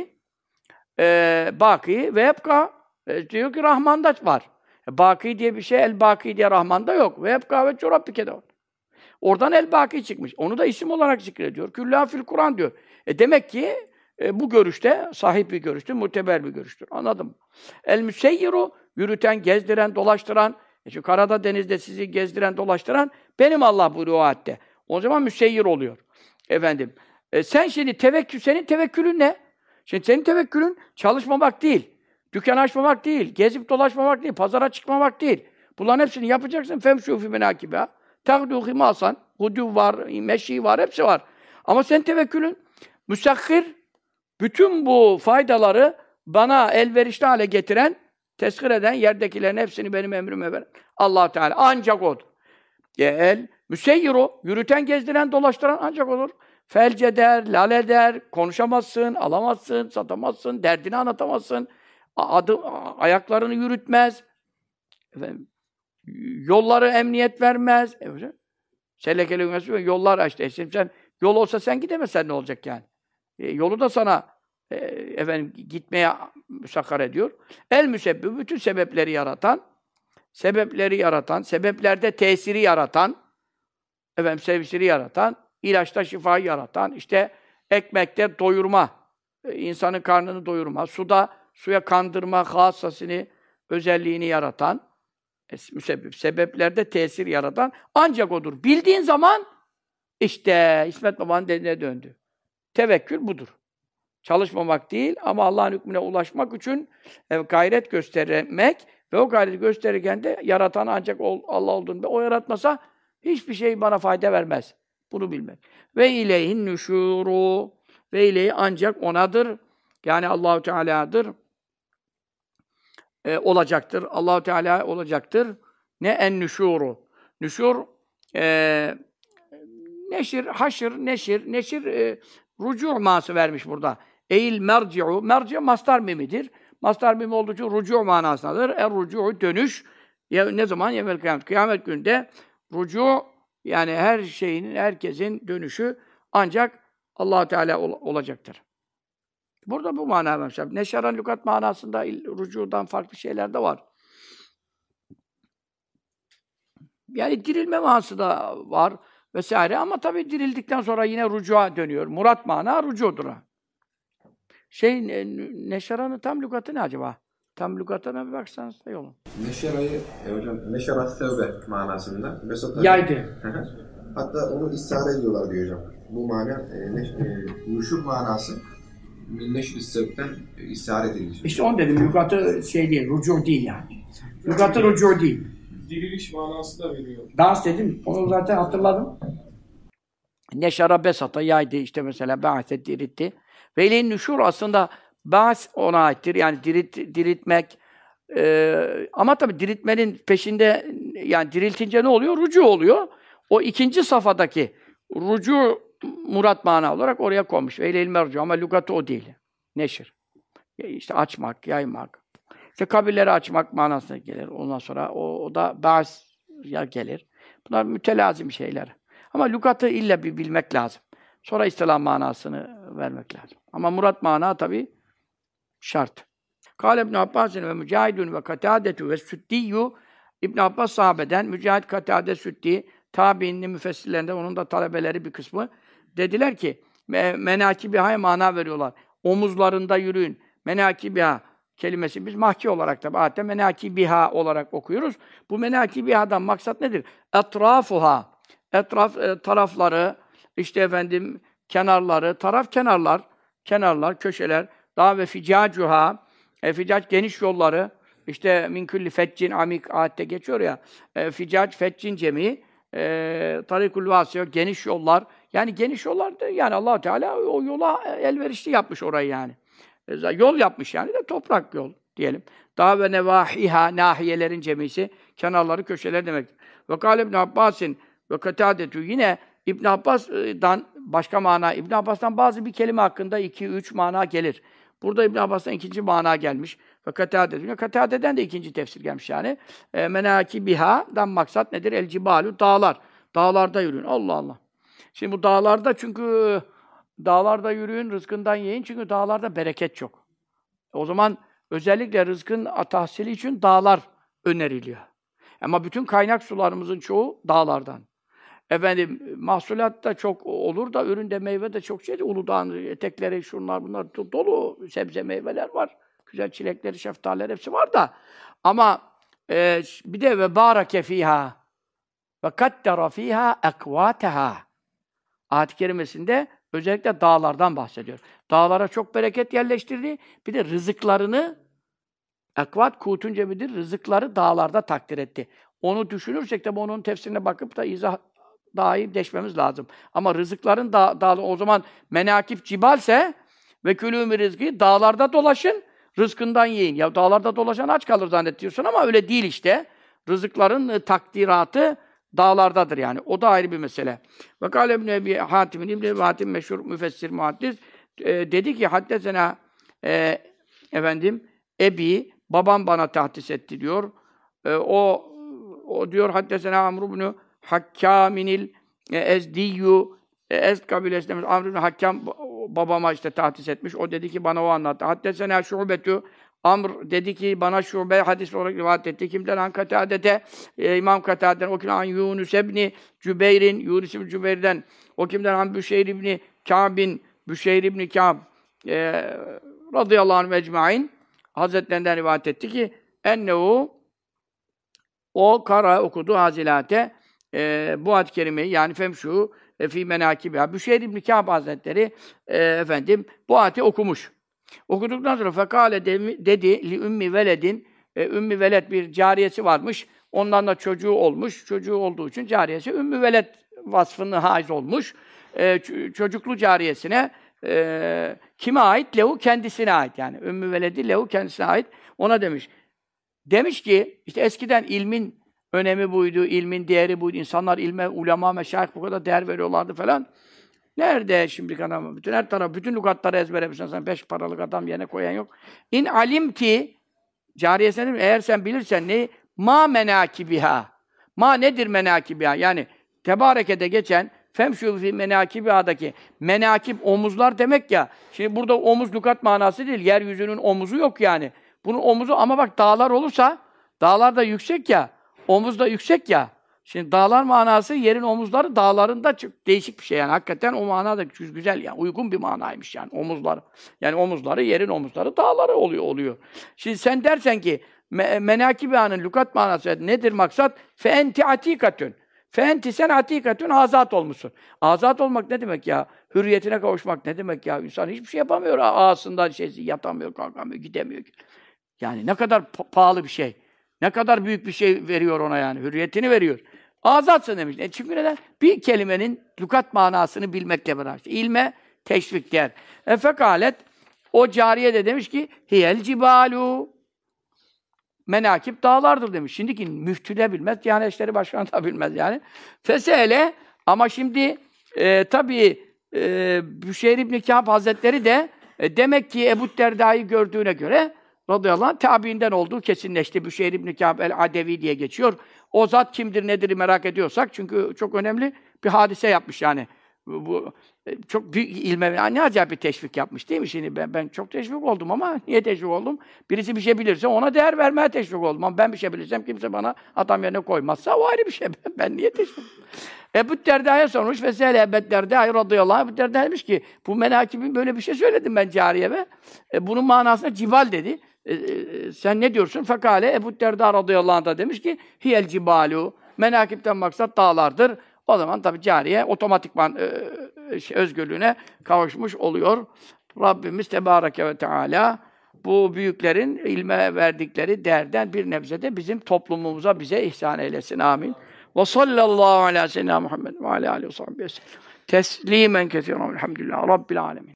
Speaker 1: Baki ve Ebka diyor ki Rahman'da var. Baki diye bir şey El-Baki diye Rahman'da yok. Ve Ebka ve Çorabbike de var. Oradan El-Baki çıkmış. Onu da isim olarak zikrediyor. Küllüha fil Kur'an diyor. Demek ki bu görüşte sahip bir görüştür, muteber bir görüştür. Anladın mı? El-Müseyyiru yürüten, gezdiren, dolaştıran. Çünkü karada, denizde sizi gezdiren, dolaştıran benim Allah buyuruyor o ayette. O zaman müseyyir oluyor. Efendim. Sen şimdi senin tevekkülün ne? Şimdi senin tevekkülün çalışmamak değil. Dükkan açmamak değil. Gezip dolaşmamak değil. Pazara çıkmamak değil. Bunların hepsini yapacaksın. Femşû fî menâkibâ. Tagdû himâsan. Hudû var, meşî var, hepsi var. Ama senin tevekkülün müsakhir, bütün bu faydaları bana elverişli hale getiren, teshir eden, yerdekilerin hepsini benim emrime veren Allah Teala. Ancak odur. Müseyyiru, yürüten, gezdiren, dolaştıran ancak olur. Felce der, lale der, konuşamazsın, alamazsın, satamazsın, derdini anlatamazsın, ayaklarını yürütmez, efendim, yolları emniyet vermez. Selekeli yollar işte. Sen yol olsa sen gidemezsen ne olacak yani? Yolu da sana gitmeye müsakkar ediyor. El müsebbib, bütün sebepleri yaratan, sebeplerde tesiri yaratan, sevgisini yaratan, ilaçta şifayı yaratan, işte ekmekte doyurma, insanın karnını doyurma, suya kandırma hassasını, özelliğini yaratan, sebeplerde tesir yaratan ancak odur. Bildiğin zaman işte İsmet Baba'nın dediğine döndü. Tevekkül budur. Çalışmamak değil ama Allah'ın hükmüne ulaşmak için gayret göstermek ve o gayreti gösterirken de yaratan ancak Allah olduğunu o yaratmasa hiçbir şey bana fayda vermez. Bunu bilmek. Ve ileyhin nüşûrû ve ileyhi ancak onadır. Yani Allahu Teala'dır. Olacaktır. Allahu Teala olacaktır. Ne en nüşûru. Nüşûr neşir, haşr, neşir rucu' manası vermiş burada. Eğil merci'u. Merci' mastar mimidir. Mastar mimi olduğu için rucu' manasındadır. Rucu' dönüş. Ne zaman? Yevmel kıyamet. Kıyamet günde rucu' yani her şeyin, herkesin dönüşü ancak Allah Teala olacaktır. Burada bu mana vermiş. Neşaran lügat manasında rucu'dan farklı şeyler de var. Yani dirilme manası da var vesaire ama tabii dirildikten sonra yine rucuğa dönüyor. Murat mana rucudur. Neşaranın tam lügatı ne acaba? Tam lügatına bir baksanız da yolun.
Speaker 2: Neşerayı hocam, neşerat tevbe manasında.
Speaker 1: Yaydı.
Speaker 2: Hatta onu istihare ediyorlar diyor hocam. Bu mana, nuşur manası neşr-i sevkten istihare edilir.
Speaker 1: İşte onu dedim, lügatı değil, rucu değil yani. Lügatı rucu değil.
Speaker 3: Diriliş manası da veriyor.
Speaker 1: Dans dedim, onu zaten hatırladım. Neşara besata yaydı, işte mesela ba'set diritti. Veli nüşur aslında ba's ona aittir, yani diriltmek. Ama tabii diriltmenin peşinde, yani diriltince ne oluyor? Rucu oluyor. O ikinci safhadaki rucu murat mana olarak oraya konmuş. Eyle-il mercu ama lügatı o değil. Neşir. İşte açmak, yaymak. İşte kabirleri açmak manasına gelir. Ondan sonra o da ba'sya gelir. Bunlar mütelazim şeyler. Ama lügatı illa bir bilmek lazım. Sonra istilah manasını vermek lazım. Ama murat mana tabii şart. Kâle İbn Abbas'ın ve Mücahidun ve Katâdetu ve Süddiyyu İbn Abbas sahabeden, Mücahid, Katâde, Süddi, tabi'inin müfessirlerinde onun da talebeleri bir kısmı dediler ki menâkibiha'ya mana veriyorlar. Omuzlarında yürüyün. Menâkibiha kelimesi biz mahki olarak da ayette menâkibiha olarak okuyoruz. Bu menâkibiha'dan maksat nedir? Etrafuha. Tarafları, işte efendim kenarları, kenarlar, köşeler, daha ve ficacuha, ficac geniş yolları, işte min külli feccin amik ayette geçiyor ya, ficac feccin cemi, tarikul vasiyo, geniş yollar. Yani geniş yollar da, yani Allah Teala o yola elverişli yapmış orayı yani. Yol yapmış yani de toprak yol diyelim. Daha ve nevahiha, nahiyelerin cemisi, kenarları, köşeler demek. Ve kâle İbn Abbas'ın ve Katâdetü, yine İbn Abbas'dan başka mana, İbn Abbas'tan bazı bir kelime hakkında 2-3 mana gelir. Burada İbn Abbas'tan ikinci mana gelmiş. Ve Katâdetü, Katâde'den de ikinci tefsir gelmiş yani. Menâkibiha'dan maksat nedir? El cibalu, dağlar. Dağlarda yürüyün. Allah Allah. Şimdi bu dağlarda, çünkü dağlarda yürüyün, rızkından yiyin, çünkü dağlarda bereket çok. O zaman özellikle rızkın tahsili için dağlar öneriliyor. Ama bütün kaynak sularımızın çoğu dağlardan. Efendim, mahsulat da çok olur da, üründe meyve de çok şey. Uludağ'ın etekleri, şunlar bunlar dolu sebze meyveler var. Güzel çilekleri, şeftaliler hepsi var da. Ama bir de ve barake fiha ve kaddara fiha ekvataha. Ayet-i kerimesinde özellikle dağlardan bahsediyor. Dağlara çok bereket yerleştirdi. Bir de rızıklarını, ekvat kutun cemidir, rızıkları dağlarda takdir etti. Onu düşünürsek de onun tefsirine bakıp da izah daha iyi deşmemiz lazım. Ama rızıkların o zaman menakip cibalse ve külû rızkı, dağlarda dolaşın, rızkından yiyin. Ya dağlarda dolaşan aç kalır zannediyorsun ama öyle değil işte. Rızıkların takdiratı dağlardadır yani. O da ayrı bir mesele. Ve kâle İbn Ebi Hatim'in, İbn Ebi Hatim meşhur müfessir muhaddis, dedi ki haddesena efendim Ebi, babam bana tahdis etti diyor. O diyor haddesena Amr ibn Hakkâminil Ezdiyyu, Ezd kabilesinden Amr ibn Hakkâm babama işte tahdis etmiş. O dedi ki bana o anlattı. Haddesena Şu'betü, Amr dedi ki bana Şube hadis olarak rivayet etti. Kimden? An Katâde'de, İmam Katâde'den. O kimden? An Yunus ibn Cübeyr'in, Yunus ibn Cübeyr'den. O kimden? An Büşeyr ibn Kâb'in, Büşeyr ibn Kâb radıyallahu anh ecmaîn Hazretlerinden rivayet etti ki ennehu, o kara okudu hazilate bu ayet-i kerimeyi, yani femşu fî menâkibiha. Büşeyr ibn Kâb Hazretleri efendim bu ayeti okumuş. Okuduktan sonra fekâle dedi li ümmi veledin, ümmi veled bir cariyesi varmış. Ondan da çocuğu olmuş. Çocuğu olduğu için cariyesi ümmü veled vasfını haiz olmuş. Çocuklu cariyesine kime ait? Lehu kendisine ait yani. Ümmü veledi lehu kendisine ait. Ona demiş. Demiş ki işte eskiden ilmin önemi buydu, ilmin değeri buydu. İnsanlar ilme, ulema, meşayih bu kadar değer veriyorlardı falan. Nerede şimdiki adam? Bütün her taraf, bütün lügatları ezbere bilsen, sen 5 paralık adam yerine koyan yok. İn alimti, cariyesine demiş, eğer sen bilirsen ne? Ma menakibiha. Ma nedir menakibiha? Yani Tebareke'de geçen femşû fî menâkibihâ'daki menâkib omuzlar demek ya. Şimdi burada omuz lügat manası değil. Yeryüzünün omuzu yok yani. Bunun omuzu, ama bak dağlar olursa, dağlar da yüksek ya, omuz da yüksek ya. Şimdi dağlar manası, yerin omuzları dağlarında çok değişik bir şey yani. Hakikaten o mana da güzel yani. Uygun bir manaymış yani omuzları. Yani omuzları, yerin omuzları, dağları oluyor. Şimdi sen dersen ki menâkibihâ'nın lügat manası nedir maksat? Fe enti atikatün. Fe enti sen atikatün, azat olmuşsun. Azat olmak ne demek ya? Hürriyetine kavuşmak ne demek ya? İnsan hiçbir şey yapamıyor. Ağasından yatamıyor, kalkamıyor, gidemiyor. Yani ne kadar pahalı bir şey. Ne kadar büyük bir şey veriyor ona yani. Hürriyetini veriyor. Azatsın demiş. Çünkü neden? Bir kelimenin lügat manasını bilmekle beraber. İlme teşvik der. Fekalet, o cariye de demiş ki hiyel cibalu. Menakip dağlardır demiş. Şimdiki müftü de bilmez, Diyanet İşleri Başkanı da bilmez yani. Fesele, ama şimdi tabii Büşeyr İbn Kâb Hazretleri de demek ki Ebu Derda'yı gördüğüne göre radıyallahu anh tabiinden olduğu kesinleşti. Büşeyr İbn Kâb el-Adevi diye geçiyor. O zat kimdir, nedir merak ediyorsak çünkü çok önemli bir hadise yapmış yani. Bu çok büyük ilme, ne acayip bir teşvik yapmış değil mi şimdi? Ben çok teşvik oldum ama niye teşvik oldum? Birisi bir şey bilirse ona değer vermeye teşvik oldum. Ama ben bir şey bilirsem kimse bana adam yerine koymazsa o ayrı bir şey. Ben niye teşvik Ebu Derda'ya sormuş ve seyle Ebu Derda'yı radıyallahu anh. Ebu Derda demiş ki bu menakibin böyle bir şey söyledim ben cariyeme. Bunun manasında cival dedi. Sen ne diyorsun? Fekale Ebu Derda radıyallahu anh da demiş ki hiyel cibalu. Menakipten maksat dağlardır. O zaman tabi cariye otomatikman özgürlüğüne kavuşmuş oluyor. Rabbimiz Tebareke ve Teala bu büyüklerin ilme verdikleri değerden bir nebze de bizim toplumumuza bize ihsan eylesin. Amin. Ve sallallahu ala seyyidina Muhammed ve ala alihi ve sahbihi teslimen kesiren. Elhamdülillah Rabbil alemin.